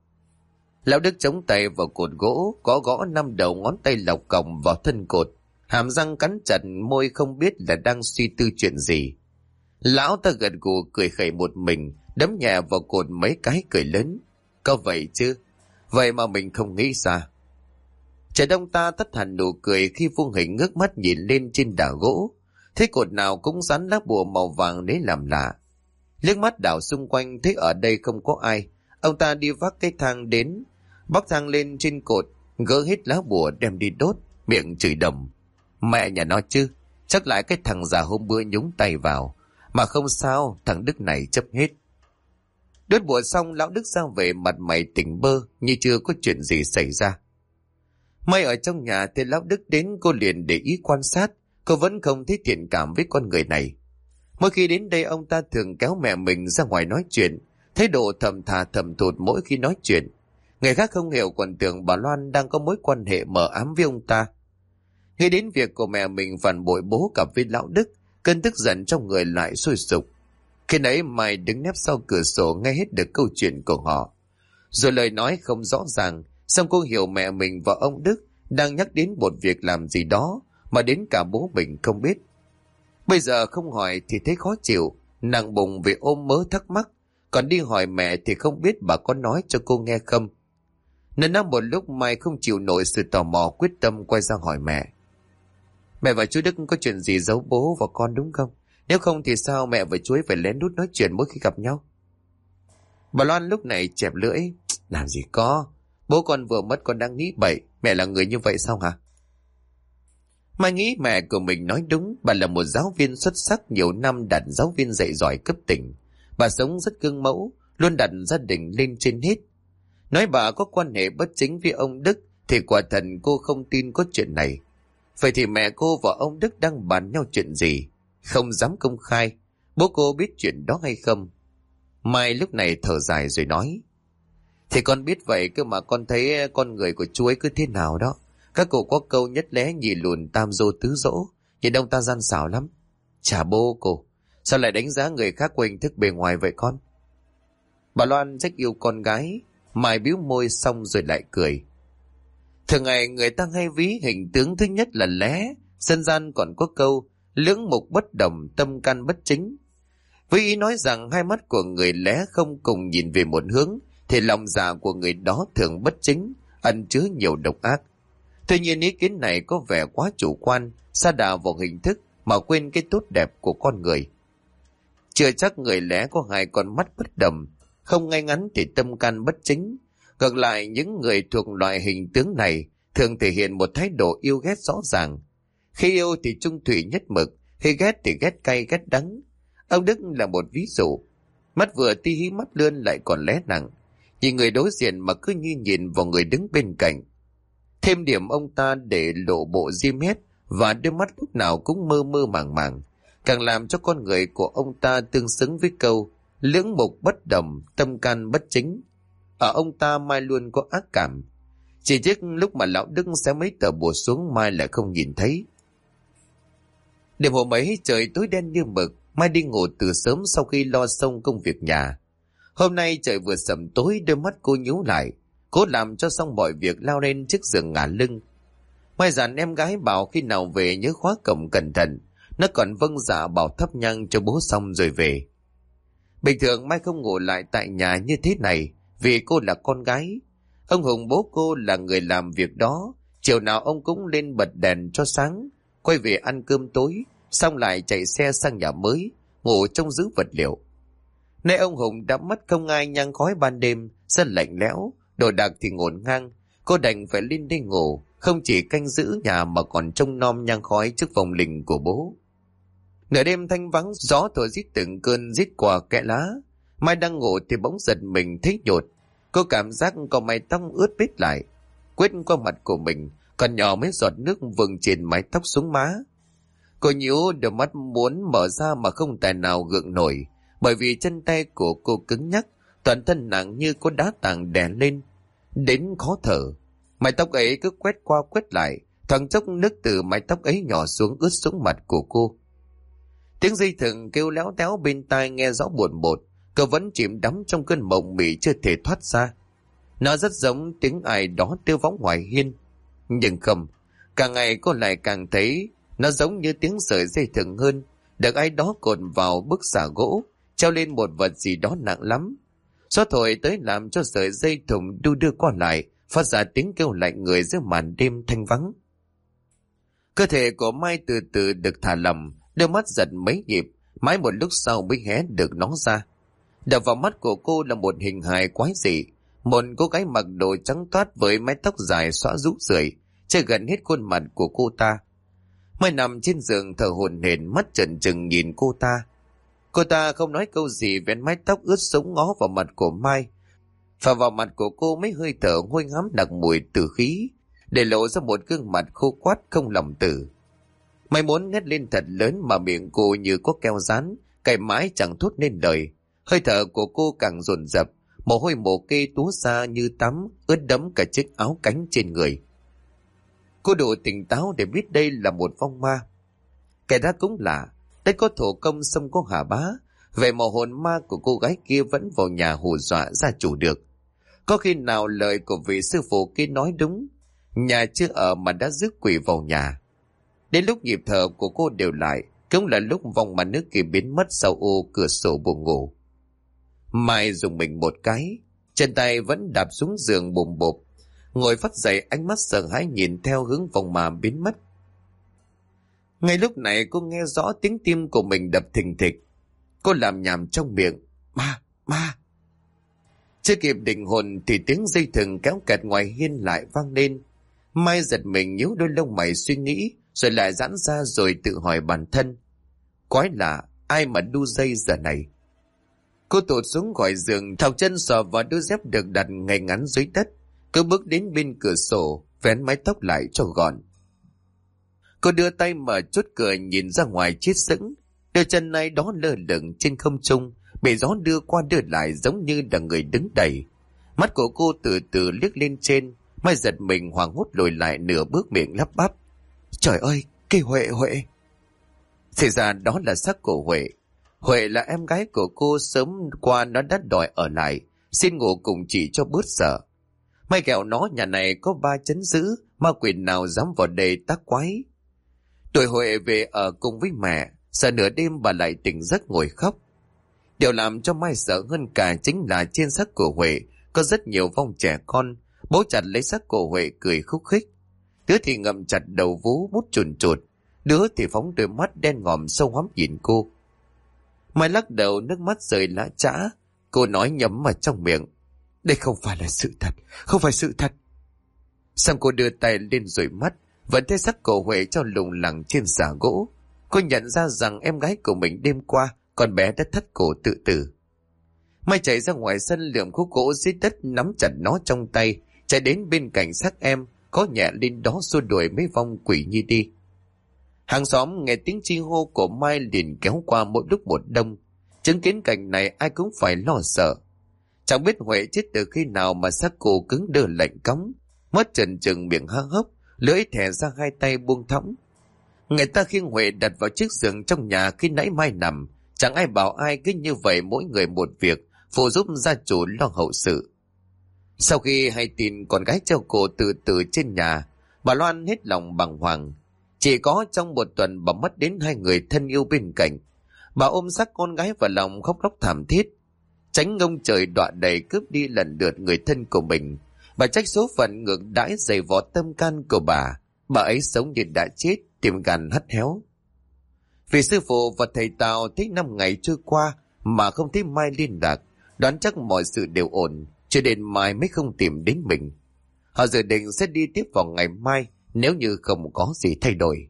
S1: Lão Đức chống tay vào cột gỗ, có gõ 5 đầu ngón tay lọc còng vào thân cột, hàm răng cắn chặt môi không biết là đang suy tư chuyện gì. Lão ta gật gù cười khẩy một mình, đấm nhẹ vào cột mấy cái cười lớn. Có vậy chứ, vậy mà mình không nghĩ ra. Trẻ đông ta tắt hẳn nụ cười khi Vương Hình ngước mắt nhìn lên trên đà gỗ, thấy cột nào cũng dán lá bùa màu vàng để làm lạ. Liếc mắt đảo xung quanh thấy ở đây không có ai, ông ta đi vác cái thang đến, bắc thang lên trên cột, gỡ hết lá bùa đem đi đốt, miệng chửi đầm. Mẹ nhà nó chứ, chắc lại cái thằng già hôm bữa nhúng tay vào. Mà không sao, thằng Đức này chấp hết. Đốt bùa xong lão Đức ra về mặt mày tỉnh bơ như chưa có chuyện gì xảy ra. May ở trong nhà thấy lão Đức đến cô liền để ý quan sát, Cô vẫn không thấy thiện cảm với con người này. Mỗi khi đến đây ông ta thường kéo mẹ mình ra ngoài nói chuyện, thái độ thầm thà thầm thụt mỗi khi nói chuyện. Người khác không hiểu còn tưởng bà Loan đang có mối quan hệ mờ ám với ông ta. Nghĩ đến việc của mẹ mình phản bội bố cặp với lão Đức, cơn tức giận trong người lại sôi sục. Khi nãy Mai đứng nép sau cửa sổ nghe hết được câu chuyện của họ. Dù lời nói không rõ ràng, song cô hiểu mẹ mình và ông Đức đang nhắc đến một việc làm gì đó mà đến cả bố mình không biết. Bây giờ không hỏi thì thấy khó chịu, nặng bụng vì ôm mớ thắc mắc, còn đi hỏi mẹ thì không biết bà có nói cho cô nghe không. Nên một lúc Mai không chịu nổi sự tò mò, quyết tâm quay ra hỏi mẹ. Mẹ và chú Đức có chuyện gì giấu bố và con đúng không? Nếu không thì sao mẹ và chú ấy phải lén lút nói chuyện mỗi khi gặp nhau? Bà Loan lúc này chẹp lưỡi. Làm gì có, bố con vừa mất con đang nghĩ bậy, mẹ là người như vậy sao hả? Mai nghĩ mẹ của mình nói đúng, bà là một giáo viên xuất sắc nhiều năm, đặt giáo viên dạy giỏi cấp tỉnh. Bà sống rất gương mẫu, luôn đặt gia đình lên trên hết. Nói bà có quan hệ bất chính với ông Đức thì quả thật cô không tin có chuyện này. Vậy thì mẹ cô và ông Đức đang bàn nhau chuyện gì? Không dám công khai. Bố cô biết chuyện đó hay không? Mai lúc này thở dài rồi nói. Thì con biết vậy cơ mà, con thấy con người của chú ấy cứ thế nào đó. Các cụ có câu nhất lé nhì lùn tam dô tứ dỗ, nhìn ông ta gian xảo lắm. Chà bố cô, sao lại đánh giá người khác qua hình thức bề ngoài vậy con? Bà Loan rất yêu con gái. Mai bĩu môi xong rồi lại cười. Thường ngày người ta hay ví hình tướng thứ nhất là lé, dân gian còn có câu lưỡng mục bất đồng, tâm can bất chính. Với ý nói rằng hai mắt của người lé không cùng nhìn về một hướng thì lòng dạ của người đó thường bất chính, ẩn chứa nhiều độc ác. Tuy nhiên ý kiến này có vẻ quá chủ quan, sa đà vào hình thức mà quên cái tốt đẹp của con người. Chưa chắc người lé có hai con mắt bất đồng, không ngay ngắn thì tâm can bất chính. Ngược lại, những người thuộc loại hình tướng này thường thể hiện một thái độ yêu ghét rõ ràng. Khi yêu thì trung thủy nhất mực, khi ghét thì ghét cay ghét đắng. Ông Đức là một ví dụ. Mắt vừa tí hí mắt lươn lại còn lé nặng, nhìn người đối diện mà cứ như nhìn vào người đứng bên cạnh. Thêm điểm ông ta để lộ bộ diêm hét và đôi mắt lúc nào cũng mơ mơ màng màng, càng làm cho con người của ông ta tương xứng với câu lưỡng mục bất đồng, tâm can bất chính. Ở ông ta Mai luôn có ác cảm. Chỉ tiếc lúc mà lão Đức sẽ mấy tờ bùa xuống Mai lại không nhìn thấy. Đêm hôm ấy trời tối đen như mực. Mai đi ngủ từ sớm sau khi lo xong công việc nhà. Hôm nay trời vừa sầm tối, đôi mắt cô nhíu lại, cố làm cho xong mọi việc lao lên chiếc giường ngả lưng. Mai dặn em gái bảo khi nào về nhớ khóa cổng cẩn thận. Nó còn vâng dạ bảo thắp nhang cho bố xong rồi về. Bình thường Mai không ngủ lại tại nhà như thế này vì cô là con gái. Ông Hùng bố cô là người làm việc đó, chiều nào ông cũng lên bật đèn cho sáng, quay về ăn cơm tối, xong lại chạy xe sang nhà mới, ngủ trong giữ vật liệu. Nay ông Hùng đã mất không ai nhang khói ban đêm, rất lạnh lẽo, đồ đạc thì ngổn ngang. Cô đành phải lên đây ngủ, không chỉ canh giữ nhà mà còn trông nom nhang khói trước vòng linh của bố. Nửa đêm thanh vắng, gió thổi rít từng cơn rít qua kẽ lá. Mai đang ngủ thì bỗng giật mình thấy nhột. Cô cảm giác có mái tóc ướt bết lại, quét qua mặt của mình, còn nhỏ mấy giọt nước vừng trên mái tóc xuống má. Cô nhíu đôi mắt muốn mở ra mà không tài nào gượng nổi, bởi vì chân tay của cô cứng nhắc, toàn thân nặng như có đá tảng đè lên, đến khó thở. Mái tóc ấy cứ quét qua quét lại, thoáng chốc nước từ mái tóc ấy nhỏ xuống ướt xuống mặt của cô. Tiếng dây thừng kêu léo téo bên tai nghe rõ buồn bột. Cô vẫn chìm đắm trong cơn mộng mị chưa thể thoát ra. Nó rất giống tiếng ai đó kêu vóng ngoài hiên. Nhưng không, càng ngày cô lại càng thấy nó giống như tiếng sợi dây thừng hơn, được ai đó cột vào bức xà gỗ, treo lên một vật gì đó nặng lắm. Gió thổi tới làm cho sợi dây thùng đu đưa qua lại, phát ra tiếng kêu lạnh người giữa màn đêm thanh vắng. Cơ thể của Mai từ từ được thả lỏng, đôi mắt giật mấy nhịp, mãi một lúc sau mới hé được nó ra. Đập vào mắt của cô là một hình hài quái dị, một cô gái mặc đồ trắng toát với mái tóc dài xõa rũ rượi, che gần hết khuôn mặt của cô ta. Mai nằm trên giường thở hổn hển, mắt trợn trừng nhìn cô ta. Cô ta không nói câu gì, vén mái tóc ướt sũng ngó vào mặt của Mai, và vào mặt của cô mấy hơi thở hôi hám đặc mùi tử khí, để lộ ra một gương mặt khô quắt không lòng tử. Mai muốn hét lên thật lớn mà miệng cô như có keo dán, cày mãi chẳng thốt nên lời. Hơi thở của cô càng dồn dập, mồ hôi mồ kê túa ra như tắm, ướt đẫm cả chiếc áo cánh trên người. Cô đủ tỉnh táo để biết đây là một vong ma. Kẻ đó cũng lạ, đây có thổ công sông có hà bá, vậy mà hồn ma của cô gái kia vẫn vào nhà hù dọa gia chủ được. Có khi nào lời của vị sư phụ kia nói đúng, nhà chưa ở mà đã rước quỷ vào nhà. Đến lúc nhịp thở của cô đều lại, cũng là lúc vòng màn nước kia biến mất sau ô cửa sổ buồng ngủ. Mai dùng mình một cái, chân tay vẫn đạp xuống giường bùm bộp, ngồi phát dậy, ánh mắt sợ hãi nhìn theo hướng vòng mà biến mất. Ngay lúc này cô nghe rõ tiếng tim của mình đập thình thịch. Cô làm nhảm trong miệng, ma. Chưa kịp định hồn thì tiếng dây thừng kéo kẹt ngoài hiên lại vang lên. Mai giật mình nhíu đôi lông mày suy nghĩ, rồi lại giãn ra rồi tự hỏi bản thân. Quái lạ, ai mà đu dây giờ này? Cô tụt xuống khỏi giường, thọc chân sờ vào đôi dép được đặt ngay ngắn dưới đất. Cứ bước đến bên cửa sổ, vén mái tóc lại cho gọn. Cô đưa tay mở chốt cửa nhìn ra ngoài chết sững. Đôi chân này đó lơ lửng trên không trung, bị gió đưa qua đưa lại giống như là người đứng đẩy. Mắt của cô từ từ liếc lên trên, Mai giật mình hoảng hốt lùi lại nửa bước, miệng lắp bắp. Trời ơi, cái Huệ. Thì ra đó là xác của Huệ. Huệ là em gái của cô, sớm qua nó đã đòi ở lại, xin ngủ cùng chị cho bớt sợ. Mai kẹo nó nhà này có 3 chấn giữ, ma quỷ nào dám vào đây tác quái. Tuổi Huệ về ở cùng với mẹ, sợ nửa đêm bà lại tỉnh giấc ngồi khóc. Điều làm cho Mai sợ hơn cả chính là trên xác của Huệ có rất nhiều vong trẻ con, bấu chặt lấy xác của Huệ cười khúc khích. Đứa thì ngậm chặt đầu vú bút chùn chụt, đứa thì phóng đôi mắt đen ngòm sâu hoắm nhìn cô. Mai lắc đầu, nước mắt rơi lã chã. Cô nói nhấm vào trong miệng, đây không phải là sự thật, không phải sự thật. Xong cô đưa tay lên dụi mắt, vẫn thấy xác của Huệ cho lủng lẳng trên xà gỗ. Cô nhận ra rằng em gái của mình đêm qua, con bé đã thắt cổ tự tử. Mai chạy ra ngoài sân, lượm khúc gỗ dưới đất, nắm chặt nó trong tay, chạy đến bên cạnh xác em, có nhẹ lên đó xua đuổi mấy vong quỷ nhi đi. Hàng xóm nghe tiếng chi hô của Mai liền kéo qua mỗi lúc một đông. Chứng kiến cảnh này ai cũng phải lo sợ. Chẳng biết Huệ chết từ khi nào mà xác cô cứng đơ lạnh cống, mất trần trừng, miệng há hốc, lưỡi thè ra, hai tay buông thõng. Người ta khiêng Huệ đặt vào chiếc giường trong nhà khi nãy Mai nằm. Chẳng ai bảo ai, cứ như vậy mỗi người một việc, phụ giúp gia chủ lo hậu sự. Sau khi hay tin con gái treo cổ tự tử trên nhà, bà Loan hết lòng bàng hoàng. Chỉ có trong một tuần bà mất đến 2 người thân yêu bên cạnh. Bà ôm xác con gái vào lòng khóc lóc thảm thiết. Tránh ngông trời đọa đầy cướp đi lần lượt người thân của mình. Bà trách số phận ngược đãi dày vò tâm can của bà. Bà ấy sống như đã chết, tim gan hắt héo. Vì sư phụ và thầy Tào thấy 5 ngày trôi qua mà không thấy Mai liên lạc, đoán chắc mọi sự đều ổn, cho đến mai mới không tìm đến mình. Họ dự định sẽ đi tiếp vào ngày mai nếu như không có gì thay đổi.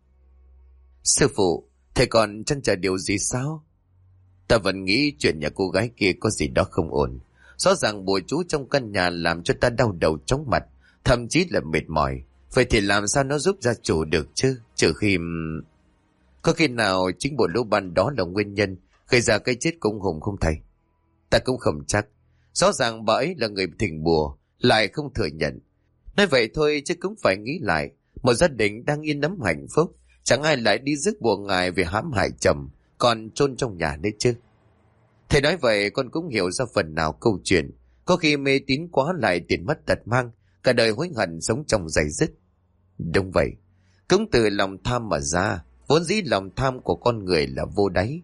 S1: Sư phụ, thầy còn trăn trở điều gì sao? Ta vẫn nghĩ chuyện nhà cô gái kia có gì đó không ổn. Rõ ràng bùa chú trong căn nhà làm cho ta đau đầu chóng mặt, thậm chí là mệt mỏi. Vậy thì làm sao nó giúp gia chủ được chứ? Trừ khi... Có khi nào chính bộ lũ ban đó là nguyên nhân gây ra cái chết của ông Hùng không thầy? Ta cũng không chắc. Rõ ràng bà ấy là người thỉnh bùa, lại không thừa nhận. Nói vậy thôi chứ cũng phải nghĩ lại. Một gia đình đang yên ấm hạnh phúc, chẳng ai lại đi rước bùa ngài vì hãm hại chồng, còn chôn trong nhà đấy chứ. Thầy nói vậy con cũng hiểu ra phần nào câu chuyện. Có khi mê tín quá lại tiền mất tật mang, cả đời hối hận sống trong dày dứt. Đúng vậy, cũng từ lòng tham mà ra. Vốn dĩ lòng tham của con người là vô đáy.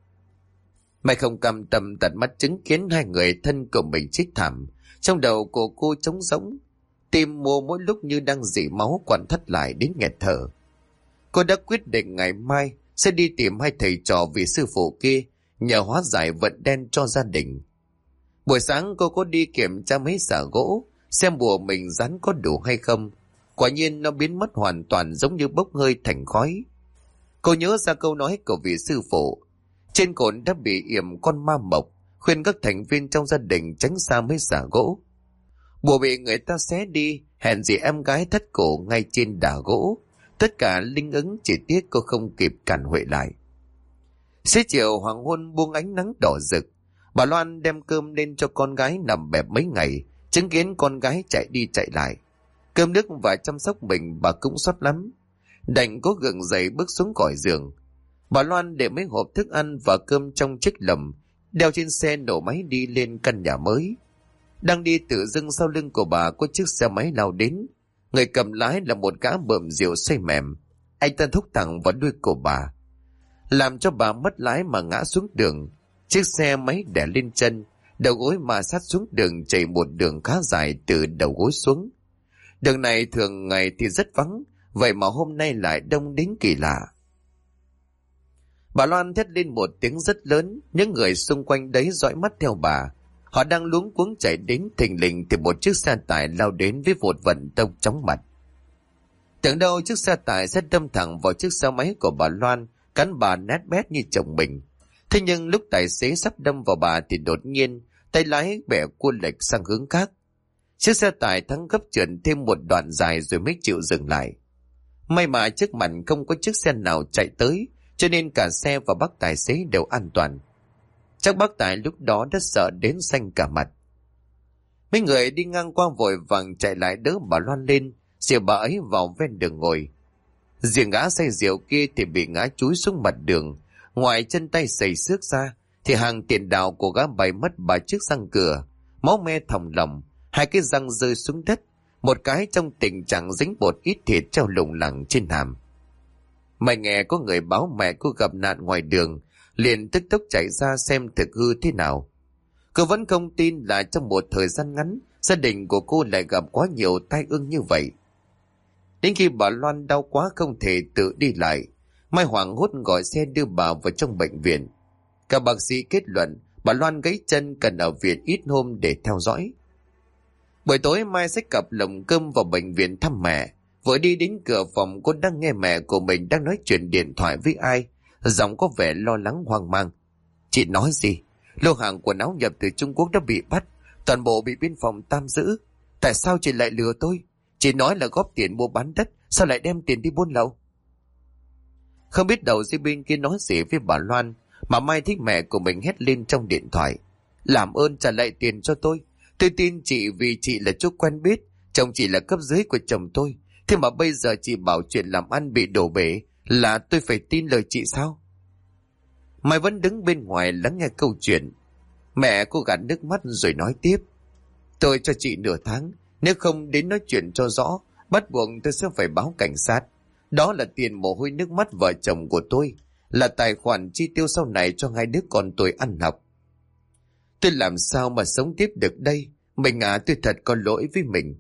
S1: Mày không cam tâm tận mắt chứng kiến 2 người thân của mình chết thảm. Trong đầu của cô trống rỗng, tim mô mỗi lúc như đang rỉ máu, quặn thắt lại đến nghẹt thở. Cô đã quyết định ngày mai sẽ đi tìm 2 thầy trò vị sư phụ kia, nhờ hóa giải vận đen cho gia đình. Buổi sáng cô có đi kiểm tra mấy xà gỗ, xem bùa mình dán có đủ hay không. Quả nhiên nó biến mất hoàn toàn, giống như bốc hơi thành khói. Cô nhớ ra câu nói của vị sư phụ, trên cột đã bị yểm con ma mộc, khuyên các thành viên trong gia đình tránh xa mấy xà gỗ. Bùa bị người ta xé đi, hèn gì em gái thắt cổ ngay trên đà gỗ. Tất cả linh ứng, chỉ tiếc cô không kịp cản Huệ lại. Xế chiều hoàng hôn buông ánh nắng đỏ rực, bà Loan đem cơm lên cho con gái nằm bẹp mấy ngày, chứng kiến con gái chạy đi chạy lại. Cơm nước và chăm sóc mình bà cũng xót lắm, đành cố gượng dậy bước xuống khỏi giường. Bà Loan để mấy hộp thức ăn và cơm trong chiếc lồng, đeo trên xe nổ máy đi lên căn nhà mới. Đang đi tự dưng sau lưng của bà có chiếc xe máy lao đến. Người cầm lái là một gã bợm rượu say mềm. Anh ta thúc thẳng vào đuôi của bà, làm cho bà mất lái mà ngã xuống đường. Chiếc xe máy đè lên chân, đầu gối mà sát xuống đường, chảy một đường khá dài từ đầu gối xuống. Đường này thường ngày thì rất vắng, vậy mà hôm nay lại đông đến kỳ lạ. Bà Loan thét lên một tiếng rất lớn, những người xung quanh đấy dõi mắt theo bà. Họ đang luống cuống chạy đến, thình lình thì một chiếc xe tải lao đến với vụt vận tông chóng mặt. Tưởng đâu chiếc xe tải sẽ đâm thẳng vào chiếc xe máy của bà Loan, cắn bà nát bét như chồng mình. Thế nhưng lúc tài xế sắp đâm vào bà thì đột nhiên tay lái bẻ cua lệch sang hướng khác. Chiếc xe tải thắng gấp trượt thêm một đoạn dài rồi mới chịu dừng lại. May mà trước mặt không có chiếc xe nào chạy tới, cho nên cả xe và bác tài xế đều an toàn. Chắc bác tài lúc đó đã sợ đến xanh cả mặt. Mấy người đi ngang qua vội vàng chạy lại đỡ bà Loan lên, dìu bà ấy vào ven đường ngồi. Riêng gã say rượu kia thì bị ngã chúi xuống mặt đường, ngoài chân tay sầy xước ra thì hàng tiền đào của gã bay mất 3 chiếc răng cửa, máu me thòng lòng, 2 cái răng rơi xuống đất, một cái trong tình trạng dính bột ít thịt treo lủng lẳng trên hàm. Mày nghe có người báo mẹ cô gặp nạn ngoài đường, liền tức tốc chạy ra xem thực hư thế nào. Cô vẫn không tin là trong một thời gian ngắn, gia đình của cô lại gặp quá nhiều tai ương như vậy. Đến khi bà Loan đau quá không thể tự đi lại, Mai hoảng hốt gọi xe đưa bà vào trong bệnh viện. Các bác sĩ kết luận bà Loan gãy chân, cần ở viện ít hôm để theo dõi. Buổi tối Mai xách cặp lồng cơm vào bệnh viện thăm mẹ. Vừa đi đến cửa phòng, cô đang nghe mẹ của mình đang nói chuyện điện thoại với ai, giọng có vẻ lo lắng hoang mang. Chị nói gì? Lô hàng quần áo nhập từ Trung Quốc đã bị bắt, toàn bộ bị biên phòng tạm giữ. Tại sao chị lại lừa tôi? Chị nói là góp tiền mua bán đất, sao lại đem tiền đi buôn lậu? Không biết đầu dây bên kia nói gì với bà Loan, mà Mai thích mẹ của mình hét lên trong điện thoại. Làm ơn trả lại tiền cho tôi. Tôi tin chị vì chị là chú quen biết, chồng chị là cấp dưới của chồng tôi. Thế mà bây giờ chị bảo chuyện làm ăn bị đổ bể, là tôi phải tin lời chị sao? Mai vẫn đứng bên ngoài lắng nghe câu chuyện. Mẹ cô gạt nước mắt rồi nói tiếp. Tôi cho chị nửa tháng, nếu không đến nói chuyện cho rõ, bắt buộc tôi sẽ phải báo cảnh sát. Đó là tiền mồ hôi nước mắt vợ chồng của tôi, là tài khoản chi tiêu sau này cho 2 đứa con tôi ăn học. Tôi làm sao mà sống tiếp được đây? Mình tôi thật có lỗi với mình.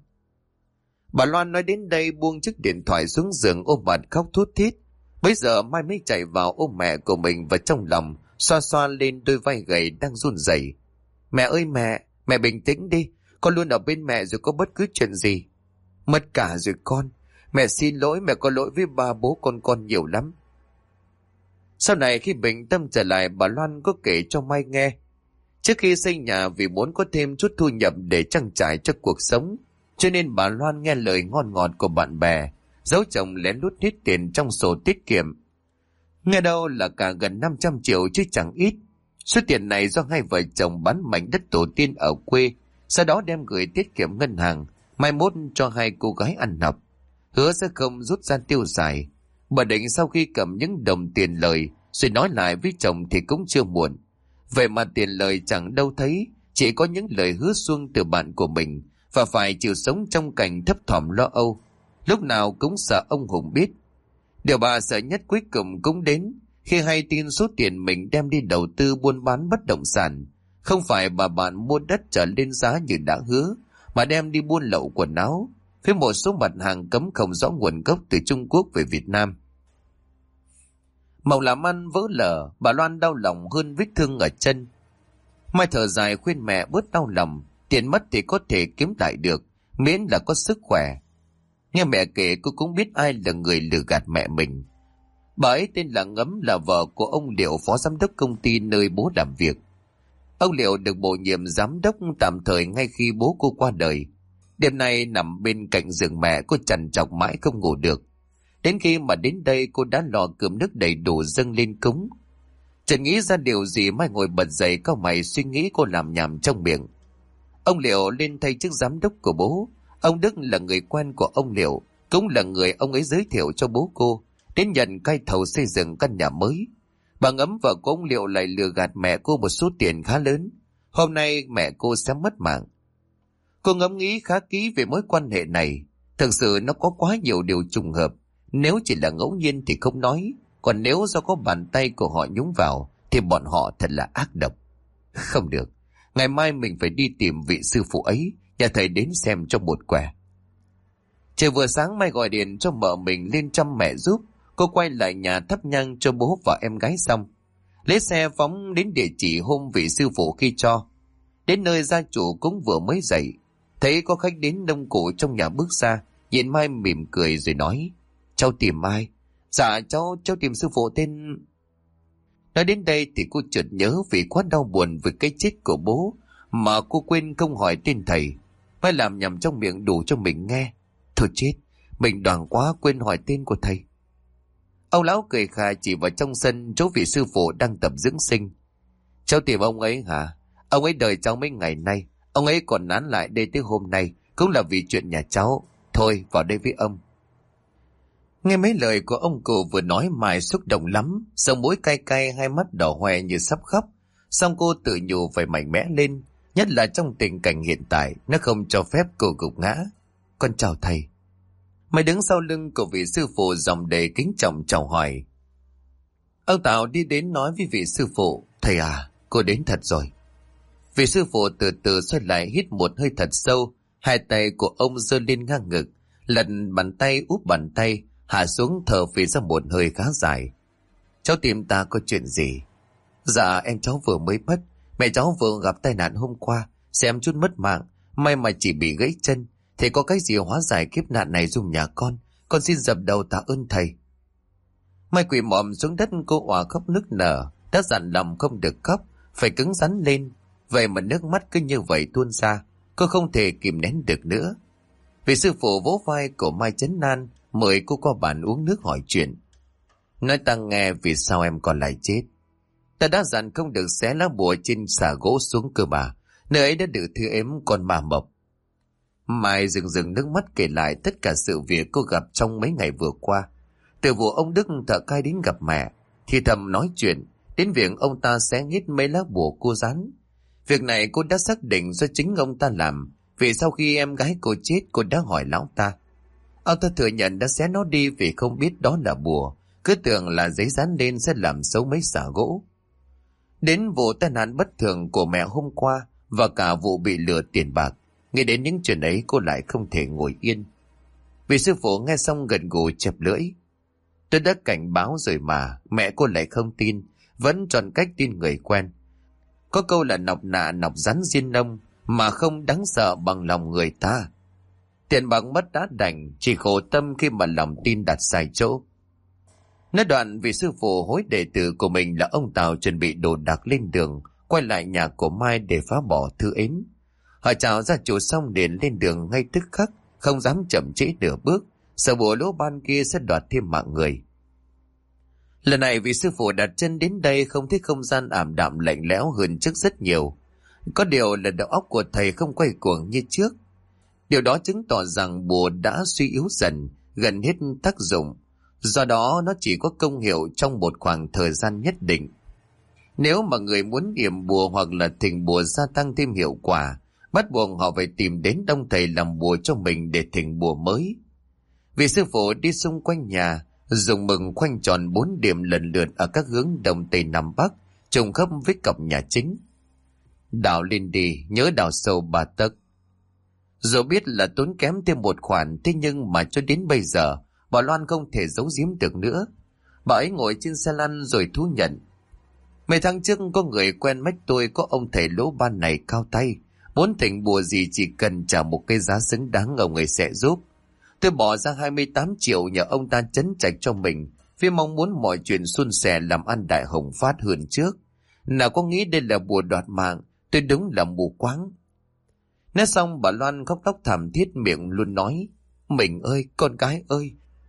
S1: Bà Loan nói đến đây buông chiếc điện thoại xuống giường, ôm mặt khóc thút thít. Bây giờ Mai mới chạy vào ôm mẹ của mình vào trong lòng, xoa xoa lên đôi vai gầy đang run rẩy. Mẹ ơi mẹ bình tĩnh đi, con luôn ở bên mẹ rồi có bất cứ chuyện gì. Mất cả rồi con, mẹ xin lỗi, mẹ có lỗi với ba bố con nhiều lắm. Sau này khi bình tâm trở lại, bà Loan có kể cho Mai nghe. Trước khi xây nhà vì muốn có thêm chút thu nhập để trang trải cho cuộc sống, cho nên bà Loan nghe lời ngon ngọt của bạn bè, giấu chồng lén lút hết tiền trong sổ tiết kiệm. Nghe đâu là cả gần 500 triệu chứ chẳng ít. Số tiền này do hai vợ chồng bán mảnh đất tổ tiên ở quê, sau đó đem gửi tiết kiệm ngân hàng, mai mốt cho 2 cô gái ăn học. Hứa sẽ không rút ra tiêu xài. Bà định sau khi cầm những đồng tiền lời rồi nói lại với chồng thì cũng chưa muộn. Vậy mà tiền lời chẳng đâu thấy, chỉ có những lời hứa suông từ bạn của mình, và phải chịu sống trong cảnh thấp thỏm lo âu, lúc nào cũng sợ ông Hùng biết. Điều bà sợ nhất cuối cùng cũng đến khi hay tin số tiền mình đem đi đầu tư buôn bán bất động sản không phải bà bạn mua đất trở lên giá như đã hứa, mà đem đi buôn lậu quần áo với một số mặt hàng cấm không rõ nguồn gốc từ Trung Quốc về Việt Nam. Màu làm ăn vỡ lở, bà Loan đau lòng hơn vết thương ở chân. Mai thở dài khuyên mẹ bớt đau lòng, tiền mất thì có thể kiếm lại được, miễn là có sức khỏe. Nghe mẹ kể cô cũng biết ai là người lừa gạt mẹ mình. Bà ấy tên là Ngấm, là vợ của ông Liệu, phó giám đốc công ty nơi bố làm việc. Ông Liệu được bổ nhiệm giám đốc tạm thời ngay khi bố cô qua đời. Đêm nay nằm bên cạnh giường mẹ, cô trằn trọc mãi không ngủ được. Đến khi mà đến đây cô đã lò cơm nước đầy đủ dâng lên cúng. Chẳng nghĩ ra điều gì, Mai ngồi bật dậy cau mày suy nghĩ, cô làm nhảm trong miệng. Ông Liệu lên thay chức giám đốc của bố. Ông Đức là người quen của ông Liệu, cũng là người ông ấy giới thiệu cho bố cô đến nhận cai thầu xây dựng căn nhà mới. Bà Ngấm vợ của ông Liệu lại lừa gạt mẹ cô một số tiền khá lớn. Hôm nay mẹ cô sẽ mất mạng. Cô ngẫm nghĩ khá kỹ về mối quan hệ này. Thực sự nó có quá nhiều điều trùng hợp. Nếu chỉ là ngẫu nhiên thì không nói, còn nếu do có bàn tay của họ nhúng vào thì bọn họ thật là ác độc. Không được, ngày mai mình phải đi tìm vị sư phụ ấy, nhà thầy đến xem cho một quẻ. Trời vừa sáng, Mai gọi điện cho mợ mình lên chăm mẹ giúp. Cô quay lại nhà thắp nhang cho bố và em gái xong, lấy xe phóng đến địa chỉ hôm vị sư phụ khi cho. Đến nơi gia chủ cũng vừa mới dậy, thấy có khách đến đông cụ trong nhà bước ra, nhìn Mai mỉm cười rồi nói: "Cháu tìm ai?" "Dạ cháu tìm sư phụ tên..." Nói đến đây thì cô chợt nhớ vì quá đau buồn với cái chết của bố mà cô quên không hỏi tên thầy. Mai làm nhầm trong miệng đủ cho mình nghe. Thôi chết, mình đoảng quá quên hỏi tên của thầy. Ông lão cười khà chỉ vào trong sân chỗ vị sư phụ đang tập dưỡng sinh. "Cháu tìm ông ấy hả? Ông ấy đợi cháu mấy ngày nay, ông ấy còn nán lại đây tới hôm nay, cũng là vì chuyện nhà cháu. Thôi vào đây với ông." Nghe mấy lời của ông cụ vừa nói, Mai xúc động lắm, sống mũi cay cay, hai mắt đỏ hoe như sắp khóc. Xong cô tự nhủ phải mạnh mẽ lên, nhất là trong tình cảnh hiện tại, nó không cho phép cô gục ngã. "Con chào thầy." Mai đứng sau lưng của vị sư phụ giọng đầy kính trọng chào hỏi. Ông Tào đi đến nói với vị sư phụ: "Thầy à, cô đến thật rồi." Vị sư phụ từ từ xoay lại, hít một hơi thật sâu, hai tay của ông giơ lên ngang ngực, lật bàn tay úp bàn tay, hạ xuống thở phì ra một hơi khá dài. "Cháu tìm ta có chuyện gì?" "Dạ em cháu vừa mới mất, mẹ cháu vừa gặp tai nạn hôm qua, xem chút mất mạng, may mà chỉ bị gãy chân. Thầy có cái gì hóa giải kiếp nạn này dùm nhà con xin dập đầu tạ ơn thầy." Mai quỳ mọm xuống đất, cô òa khóc nức nở, đã dặn lòng không được khóc, phải cứng rắn lên. Vậy mà nước mắt cứ như vậy tuôn ra, cô không thể kìm nén được nữa. Vị sư phụ vỗ vai của Mai trấn an, mời cô qua bàn uống nước hỏi chuyện. "Nói ta nghe, vì sao em còn lại chết?" "Ta đã dặn không được xé lá bùa trên xà gỗ xuống cơ mà, nơi ấy đã được thư ếm con ma mộc." Mai rừng nước mắt kể lại tất cả sự việc cô gặp trong mấy ngày vừa qua. Từ vụ ông Đức thợ cai đến gặp mẹ, thì thầm nói chuyện, đến việc ông ta xé hết mấy lá bùa cô dán. Việc này cô đã xác định do chính ông ta làm, vì sau khi em gái cô chết cô đã hỏi lão ta. Ông ta thừa nhận đã xé nó đi vì không biết đó là bùa, cứ tưởng là giấy dán lên sẽ làm xấu mấy xà gỗ. Đến vụ tai nạn bất thường của mẹ hôm qua và cả vụ bị lừa tiền bạc, nghĩ đến những chuyện ấy cô lại không thể ngồi yên. Vị sư phụ nghe xong gật gù chẹp lưỡi. "Tôi đã cảnh báo rồi mà, mẹ cô lại không tin, vẫn chọn cách tin người quen. Có câu là nọc nạ nọc rắn diên nông, mà không đáng sợ bằng lòng người ta. Tiền bạc mất đã đành, chỉ khổ tâm khi mà lòng tin đặt sai chỗ." Nói đoạn, vị sư phụ hối đệ tử của mình là ông Tào chuẩn bị đồ đạc lên đường, quay lại nhà của Mai để phá bỏ thư ếm. Họ chào gia chủ xong liền lên đường ngay tức khắc, không dám chậm trễ nửa bước, sợ bùa lỗ ban kia sẽ đoạt thêm mạng người. Lần này vị sư phụ đặt chân đến đây không thấy không gian ảm đạm lạnh lẽo hơn trước rất nhiều. Có điều là đầu óc của thầy không quay cuồng như trước. Điều đó chứng tỏ rằng bùa đã suy yếu dần, gần hết tác dụng. Do đó nó chỉ có công hiệu trong một khoảng thời gian nhất định. Nếu mà người muốn yểm bùa hoặc là thỉnh bùa gia tăng thêm hiệu quả, bắt buộc họ phải tìm đến ông thầy làm bùa cho mình để thỉnh bùa mới. Vị sư phụ đi xung quanh nhà, dùng mừng khoanh tròn 4 điểm lần lượt ở các hướng đông tây nam bắc, trùng khớp với cổng nhà chính. "Đào lên đi, nhớ đào sâu 3 tấc." Dù biết là tốn kém thêm một khoản, thế nhưng mà cho đến bây giờ bà Loan không thể giấu giếm được nữa. Bà ấy ngồi trên xe lăn rồi thú nhận: "Mấy tháng trước có người quen mách tôi có ông thầy lỗ ban này cao tay, muốn thỉnh bùa gì chỉ cần trả một cái giá xứng đáng ông ấy sẽ giúp. Tôi bỏ ra 28 triệu nhờ ông ta trấn trạch cho mình, vì mong muốn mọi chuyện suôn sẻ làm ăn đại hồng phát hơn trước. Nào có nghĩ đây là bùa đoạt mạng, tôi đúng là mù quáng." Nói xong bà Loan khóc lóc thảm thiết, miệng luôn nói: "Mình ơi, con gái ơi,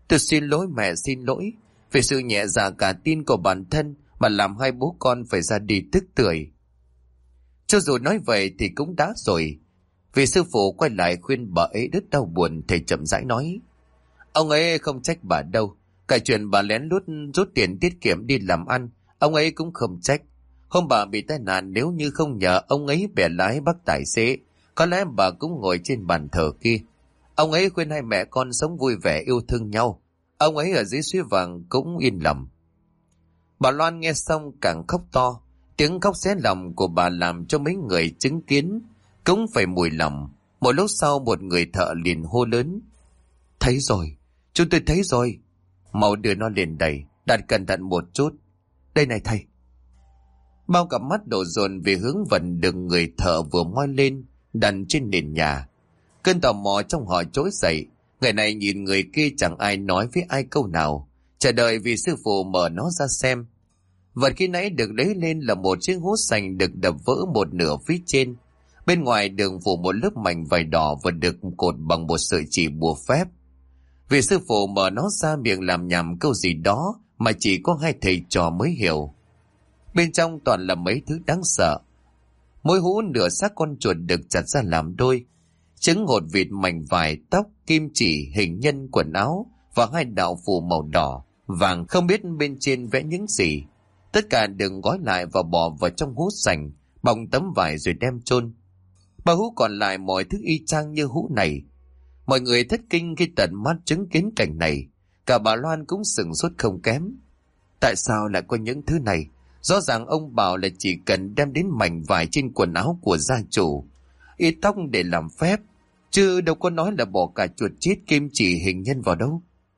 S1: Tôi xin lỗi mẹ, xin lỗi. Vì sự nhẹ dạ cả tin của bản thân mà làm hai bố con phải ra đi tức tưởi. Cho dù nói vậy thì cũng đã rồi. Vì sư phụ quay lại khuyên bà ấy đứt đau buồn, thầy chậm rãi nói: ông ấy không trách bà đâu. Cả chuyện bà lén lút rút tiền tiết kiệm đi làm ăn, ông ấy cũng không trách. Hôm bà bị tai nạn, nếu như không nhờ ông ấy bẻ lái bắt tài xế, có lẽ bà cũng ngồi trên bàn thờ kia. Ông ấy khuyên hai mẹ con sống vui vẻ yêu thương nhau. Ông ấy ở dưới suối vàng cũng yên lòng. Bà Loan nghe xong càng khóc to. Tiếng khóc xé lòng của bà làm cho mấy người chứng kiến cũng phải mùi lòng. Một lúc sau một người thợ liền hô lớn: thấy rồi, chúng tôi thấy rồi. Mau đưa nó lên đây, đặt cẩn thận một chút. Đây này thầy. Bao cặp mắt đổ dồn về hướng vần đường người thợ vừa moi lên, đặt trên nền nhà. Cơn tò mò trong họ trỗi dậy. Người này nhìn người kia, chẳng ai nói với ai câu nào, chờ đợi vì sư phụ mở nó ra xem. Vật khi nãy được lấy lên là một chiếc hút sành được đập vỡ một nửa phía trên. Bên ngoài đường phủ một lớp mảnh vải đỏ và được cột bằng một sợi chỉ bùa phép. Vì sư phụ mở nó ra, miệng làm nhảm câu gì đó mà chỉ có hai thầy trò mới hiểu. Bên trong toàn là mấy thứ đáng sợ. Mỗi hũ nửa xác con chuột được chặt ra làm đôi. Trứng hột vịt, mảnh vải, tóc, kim chỉ, hình nhân, quần áo và hai đạo phù màu đỏ, vàng không biết bên trên vẽ những gì. Tất cả được gói lại và bỏ vào trong hũ sành, bọc tấm vải rồi đem chôn. Ba hũ còn lại mọi thứ y chang như hũ này. Mọi người thất kinh khi tận mắt chứng kiến cảnh này. Cả bà Loan cũng sửng sốt không kém. Tại sao lại có những thứ này? Rõ ràng ông bảo là chỉ cần đem đến mảnh vải trên quần áo của gia chủ, ít tóc để làm phép, chứ đâu có nói là bỏ cả chuột chết, kim chỉ, hình nhân vào đâu.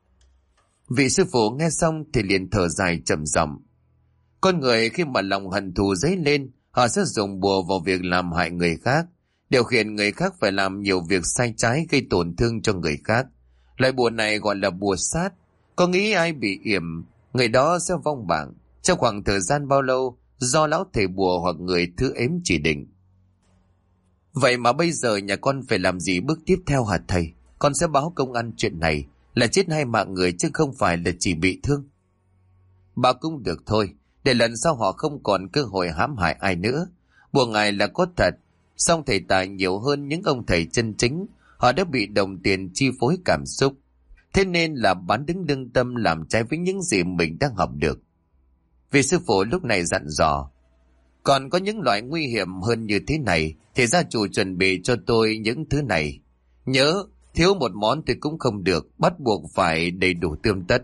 S1: Vị sư phụ nghe xong thì liền thở dài trầm giọng: con người khi mà lòng hận thù dấy lên, họ sẽ dùng bùa vào việc làm hại người khác, điều khiển người khác phải làm nhiều việc sai trái gây tổn thương cho người khác. Loại bùa này gọi là bùa sát. Có nghĩ ai bị yểm, người đó sẽ vong mạng trong khoảng thời gian bao lâu do lão thầy bùa hoặc người thứ ếm chỉ định. Vậy mà bây giờ nhà con phải làm gì bước tiếp theo hả thầy? Con sẽ báo công an chuyện này, là chết hai mạng người chứ không phải là chỉ bị thương. Báo cũng được thôi, để lần sau họ không còn cơ hội hãm hại ai nữa. Bùa ngài là có thật, song thầy tài nhiều hơn những ông thầy chân chính. Họ đã bị đồng tiền chi phối cảm xúc, thế nên là bán đứng lương tâm, làm trái với những gì mình đang học được. Vì sư phụ lúc này dặn dò: còn có những loại nguy hiểm hơn như thế này thì gia chủ chuẩn bị cho tôi những thứ này. Nhớ, thiếu một món thì cũng không được, bắt buộc phải đầy đủ tươm tất.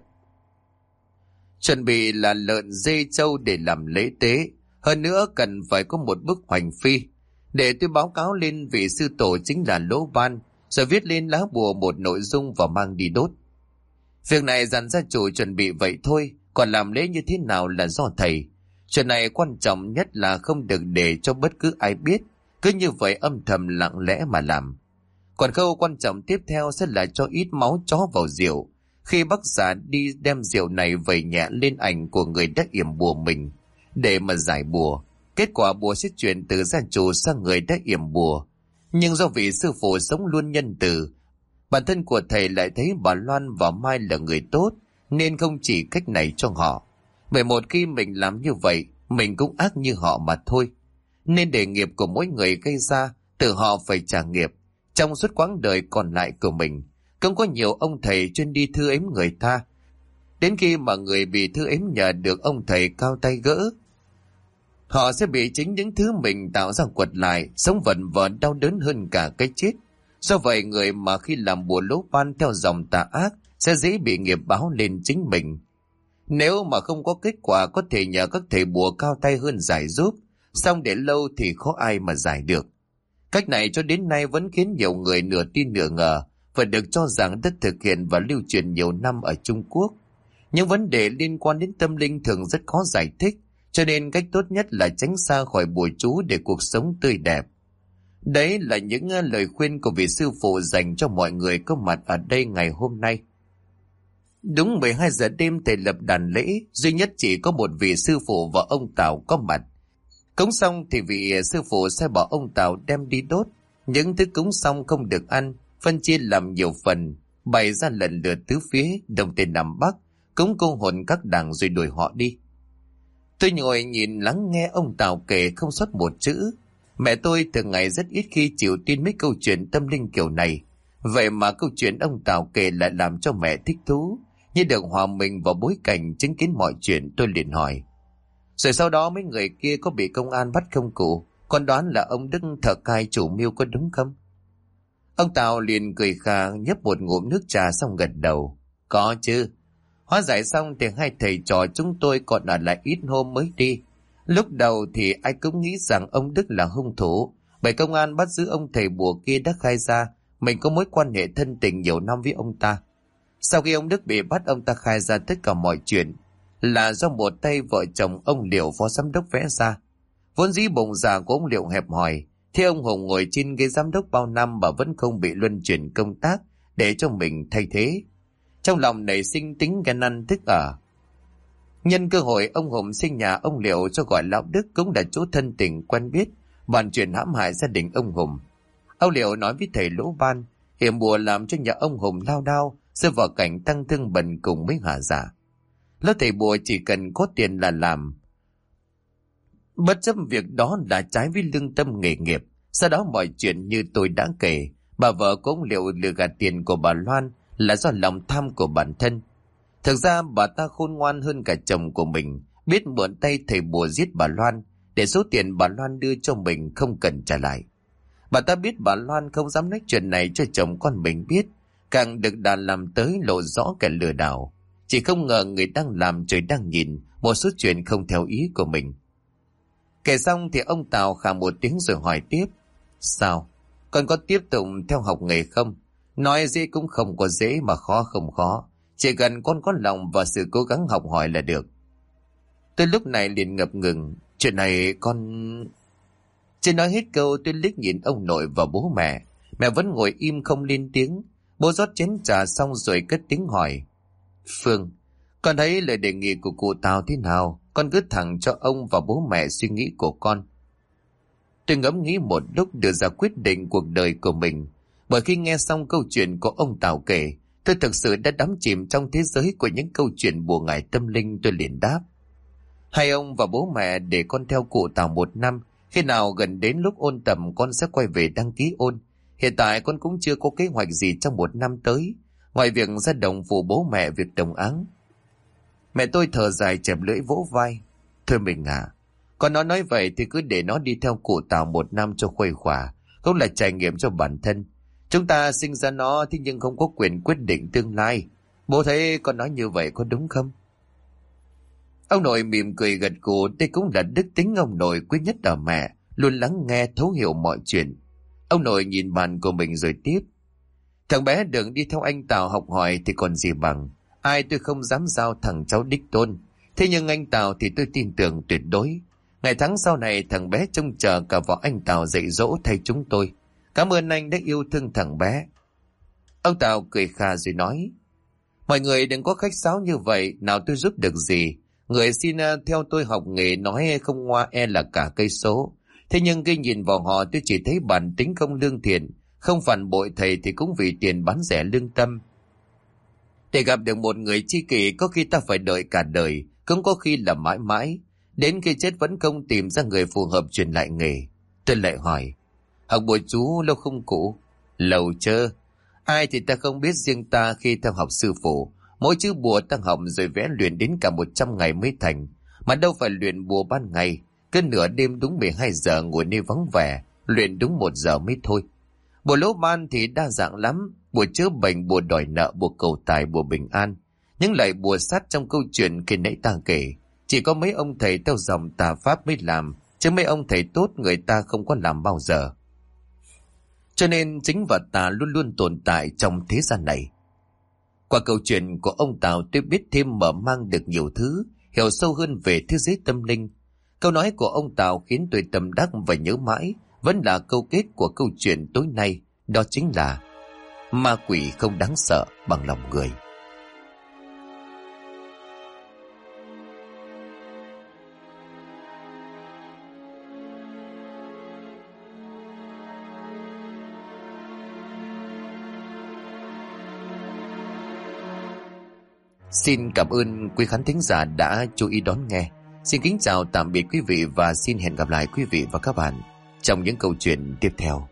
S1: Chuẩn bị là lợn, dê, trâu để làm lễ tế. Hơn nữa cần phải có một bức hoành phi, để tôi báo cáo lên vị sư tổ chính là Lỗ Ban, rồi viết lên lá bùa một nội dung và mang đi đốt. Việc này dặn gia chủ chuẩn bị vậy thôi, còn làm lễ như thế nào là do thầy. Chuyện này quan trọng nhất là không được để cho bất cứ ai biết, cứ như vậy âm thầm lặng lẽ mà làm. Còn khâu quan trọng tiếp theo sẽ là cho ít máu chó vào rượu. Khi bác giả đi đem rượu này vẩy nhẹ lên ảnh của người đã yểm bùa mình để mà giải bùa. Kết quả bùa sẽ chuyển từ gia chủ sang người đã yểm bùa. Nhưng do vị sư phụ sống luôn nhân từ, bản thân của thầy lại thấy bà Loan và Mai là người tốt, nên không chỉ cách này cho họ. Bởi một khi mình làm như vậy, mình cũng ác như họ mà thôi. Nên để nghiệp của mỗi người gây ra, tự họ phải trả nghiệp. Trong suốt quãng đời còn lại của mình, cũng có nhiều ông thầy chuyên đi thư ếm người ta. Đến khi mà người bị thư ếm nhờ được ông thầy cao tay gỡ, họ sẽ bị chính những thứ mình tạo ra quật lại, sống vẩn vẩn đau đớn hơn cả cái chết. Do vậy người mà khi làm bùa Lỗ Ban theo dòng tà ác sẽ dễ bị nghiệp báo lên chính mình. Nếu mà không có kết quả, có thể nhờ các thầy bùa cao tay hơn giải giúp, song để lâu thì khó ai mà giải được. Cách này cho đến nay vẫn khiến nhiều người nửa tin nửa ngờ, và được cho rằng đã thực hiện và lưu truyền nhiều năm ở Trung Quốc. Những vấn đề liên quan đến tâm linh thường rất khó giải thích, cho nên cách tốt nhất là tránh xa khỏi bùa chú để cuộc sống tươi đẹp. Đấy là những lời khuyên của vị sư phụ dành cho mọi người có mặt ở đây ngày hôm nay. Đúng 12 giờ đêm, thầy lập đàn lễ, duy nhất chỉ có một vị sư phụ và ông Tào có mặt. Cúng xong thì vị sư phụ sẽ bảo ông Tào đem đi đốt. Những thứ cúng xong không được ăn, phân chia làm nhiều phần, bày ra lần lượt tứ phía, đông tây nam bắc, cúng cô hồn các đàng rồi đuổi họ đi. Tôi ngồi nhìn lắng nghe ông Tào kể không sót một chữ. Mẹ tôi thường ngày rất ít khi chịu tin mấy câu chuyện tâm linh kiểu này. Vậy mà câu chuyện ông Tào kể lại làm cho mẹ thích thú. Như được hòa mình vào bối cảnh chứng kiến mọi chuyện, tôi liền hỏi. Rồi sau đó mấy người kia có bị công an bắt không cụ? Con đoán là ông Đức thợ cai chủ mưu có đúng không? Ông Tào liền cười khà nhấp một ngụm nước trà xong gật đầu. Có chứ. Hóa giải xong thì hai thầy trò chúng tôi còn ở lại ít hôm mới đi. Lúc đầu thì ai cũng nghĩ rằng ông Đức là hung thủ, bởi công an bắt giữ ông thầy bùa kia đã khai ra mình có mối quan hệ thân tình nhiều năm với ông ta. Sau khi ông Đức bị bắt, ông ta khai ra tất cả mọi chuyện là do một tay vợ chồng ông Liệu phó giám đốc vẽ ra. Vốn dĩ bụng dạ của ông Liệu hẹp hòi, thế ông Hùng ngồi trên ghế giám đốc bao năm mà vẫn không bị luân chuyển công tác để cho mình thay thế. Trong lòng nảy sinh tính ghen ăn tức ở. Nhân cơ hội ông Hùng sinh nhà ông Liệu cho gọi lão Đức cũng là chỗ thân tình quen biết, bàn chuyện hãm hại gia đình ông Hùng. Ông Liệu nói với thầy Lỗ Ban, hiểm bùa làm cho nhà ông Hùng lao đao, rơi vào cảnh tăng thương bần cùng mới hạ giả. Lão thầy bùa chỉ cần có tiền là làm, bất chấp việc đó là trái với lương tâm nghề nghiệp. Sau đó mọi chuyện như tôi đã kể, bà vợ của ông Liệu lừa gạt tiền của bà Loan là do lòng tham của bản thân. Thực ra bà ta khôn ngoan hơn cả chồng của mình, biết mượn tay thầy bùa giết bà Loan để số tiền bà Loan đưa cho mình không cần trả lại. Bà ta biết bà Loan không dám nói chuyện này cho chồng con mình biết, càng được đàn làm tới lộ rõ kẻ lừa đảo. Chỉ không ngờ người đang làm trời đang nhìn, một số chuyện không theo ý của mình. Kể xong thì ông Tào khà một tiếng rồi hỏi tiếp. Sao? Con có tiếp tục theo học nghề không? Nói dễ cũng không có dễ mà khó không khó. Chỉ cần con có lòng và sự cố gắng học hỏi là được. Tôi lúc này liền ngập ngừng. Chuyện này con... Chưa nói hết câu tôi liếc nhìn ông nội và bố mẹ. Mẹ vẫn ngồi im không lên tiếng. Bố rót chén trà xong rồi cất tiếng hỏi. Phương, con thấy lời đề nghị của cụ Tào thế nào? Con cứ thẳng cho ông và bố mẹ suy nghĩ của con. Tôi ngẫm nghĩ một lúc đưa ra quyết định cuộc đời của mình. Bởi khi nghe xong câu chuyện của ông Tào kể, tôi thực sự đã đắm chìm trong thế giới của những câu chuyện bùa ngải tâm linh. Tôi liền đáp. Hai ông và bố mẹ để con theo cụ Tào 1 năm. Khi nào gần đến lúc ôn tập con sẽ quay về đăng ký ôn. Hiện tại con cũng chưa có kế hoạch gì trong 1 năm tới, ngoài việc ra đồng phụ bố mẹ việc đồng áng. Mẹ tôi thở dài chẹp lưỡi vỗ vai. Thôi mình à, con nó nói vậy thì cứ để nó đi theo cụ Tào 1 năm cho khuây khỏa, cũng là trải nghiệm cho bản thân. Chúng ta sinh ra nó thế nhưng không có quyền quyết định tương lai. Bố thấy con nói như vậy có đúng không? Ông nội mỉm cười gật gù. Đây cũng là đức tính ông nội quý nhất ở mẹ, luôn lắng nghe thấu hiểu mọi chuyện. Ông nội nhìn bạn của mình rồi tiếp. Thằng bé đừng đi theo anh Tào học hỏi thì còn gì bằng. Ai tôi không dám giao thằng cháu đích tôn. Thế nhưng anh Tào thì tôi tin tưởng tuyệt đối. Ngày tháng sau này thằng bé trông chờ cả vào anh Tào dạy dỗ thay chúng tôi. Cảm ơn anh đã yêu thương thằng bé. Ông Tào cười khà rồi nói. Mọi người đừng có khách sáo như vậy, nào tôi giúp được gì. Người xin theo tôi học nghề nói không ngoa e là cả cây số. Thế nhưng khi nhìn vào họ tôi chỉ thấy bản tính không lương thiện, không phản bội thầy thì cũng vì tiền bán rẻ lương tâm. Để gặp được một người tri kỷ có khi ta phải đợi cả đời, cũng có khi là mãi mãi. Đến khi chết vẫn không tìm ra người phù hợp truyền lại nghề. Tôi lại hỏi, học bùa chú lâu không cụ? Lâu chơ. Ai thì ta không biết, riêng ta khi theo học sư phụ, mỗi chữ bùa ta học rồi vẽ luyện đến cả 100 ngày mới thành. Mà đâu phải luyện bùa ban ngày, cứ nửa đêm đúng 12 giờ ngồi nơi vắng vẻ, luyện đúng 1 giờ mới thôi. Bùa lỗ ban thì đa dạng lắm, bùa chữa bệnh, bùa đòi nợ, bùa cầu tài, bùa bình an. Những loại bùa sát trong câu chuyện khi nãy ta kể, chỉ có mấy ông thầy theo dòng tà pháp mới làm, chứ mấy ông thầy tốt người ta không có làm bao giờ. Cho nên chính và tà luôn luôn tồn tại trong thế gian này. Qua câu chuyện của ông Tào tôi biết thêm mở mang được nhiều thứ, hiểu sâu hơn về thế giới tâm linh. Câu nói của ông Tào khiến tôi tâm đắc và nhớ mãi, vẫn là câu kết của câu chuyện tối nay, đó chính là ma quỷ không đáng sợ bằng lòng người. Xin cảm ơn quý khán thính giả đã chú ý đón nghe. Xin kính chào tạm biệt quý vị và xin hẹn gặp lại quý vị và các bạn trong những câu chuyện tiếp theo.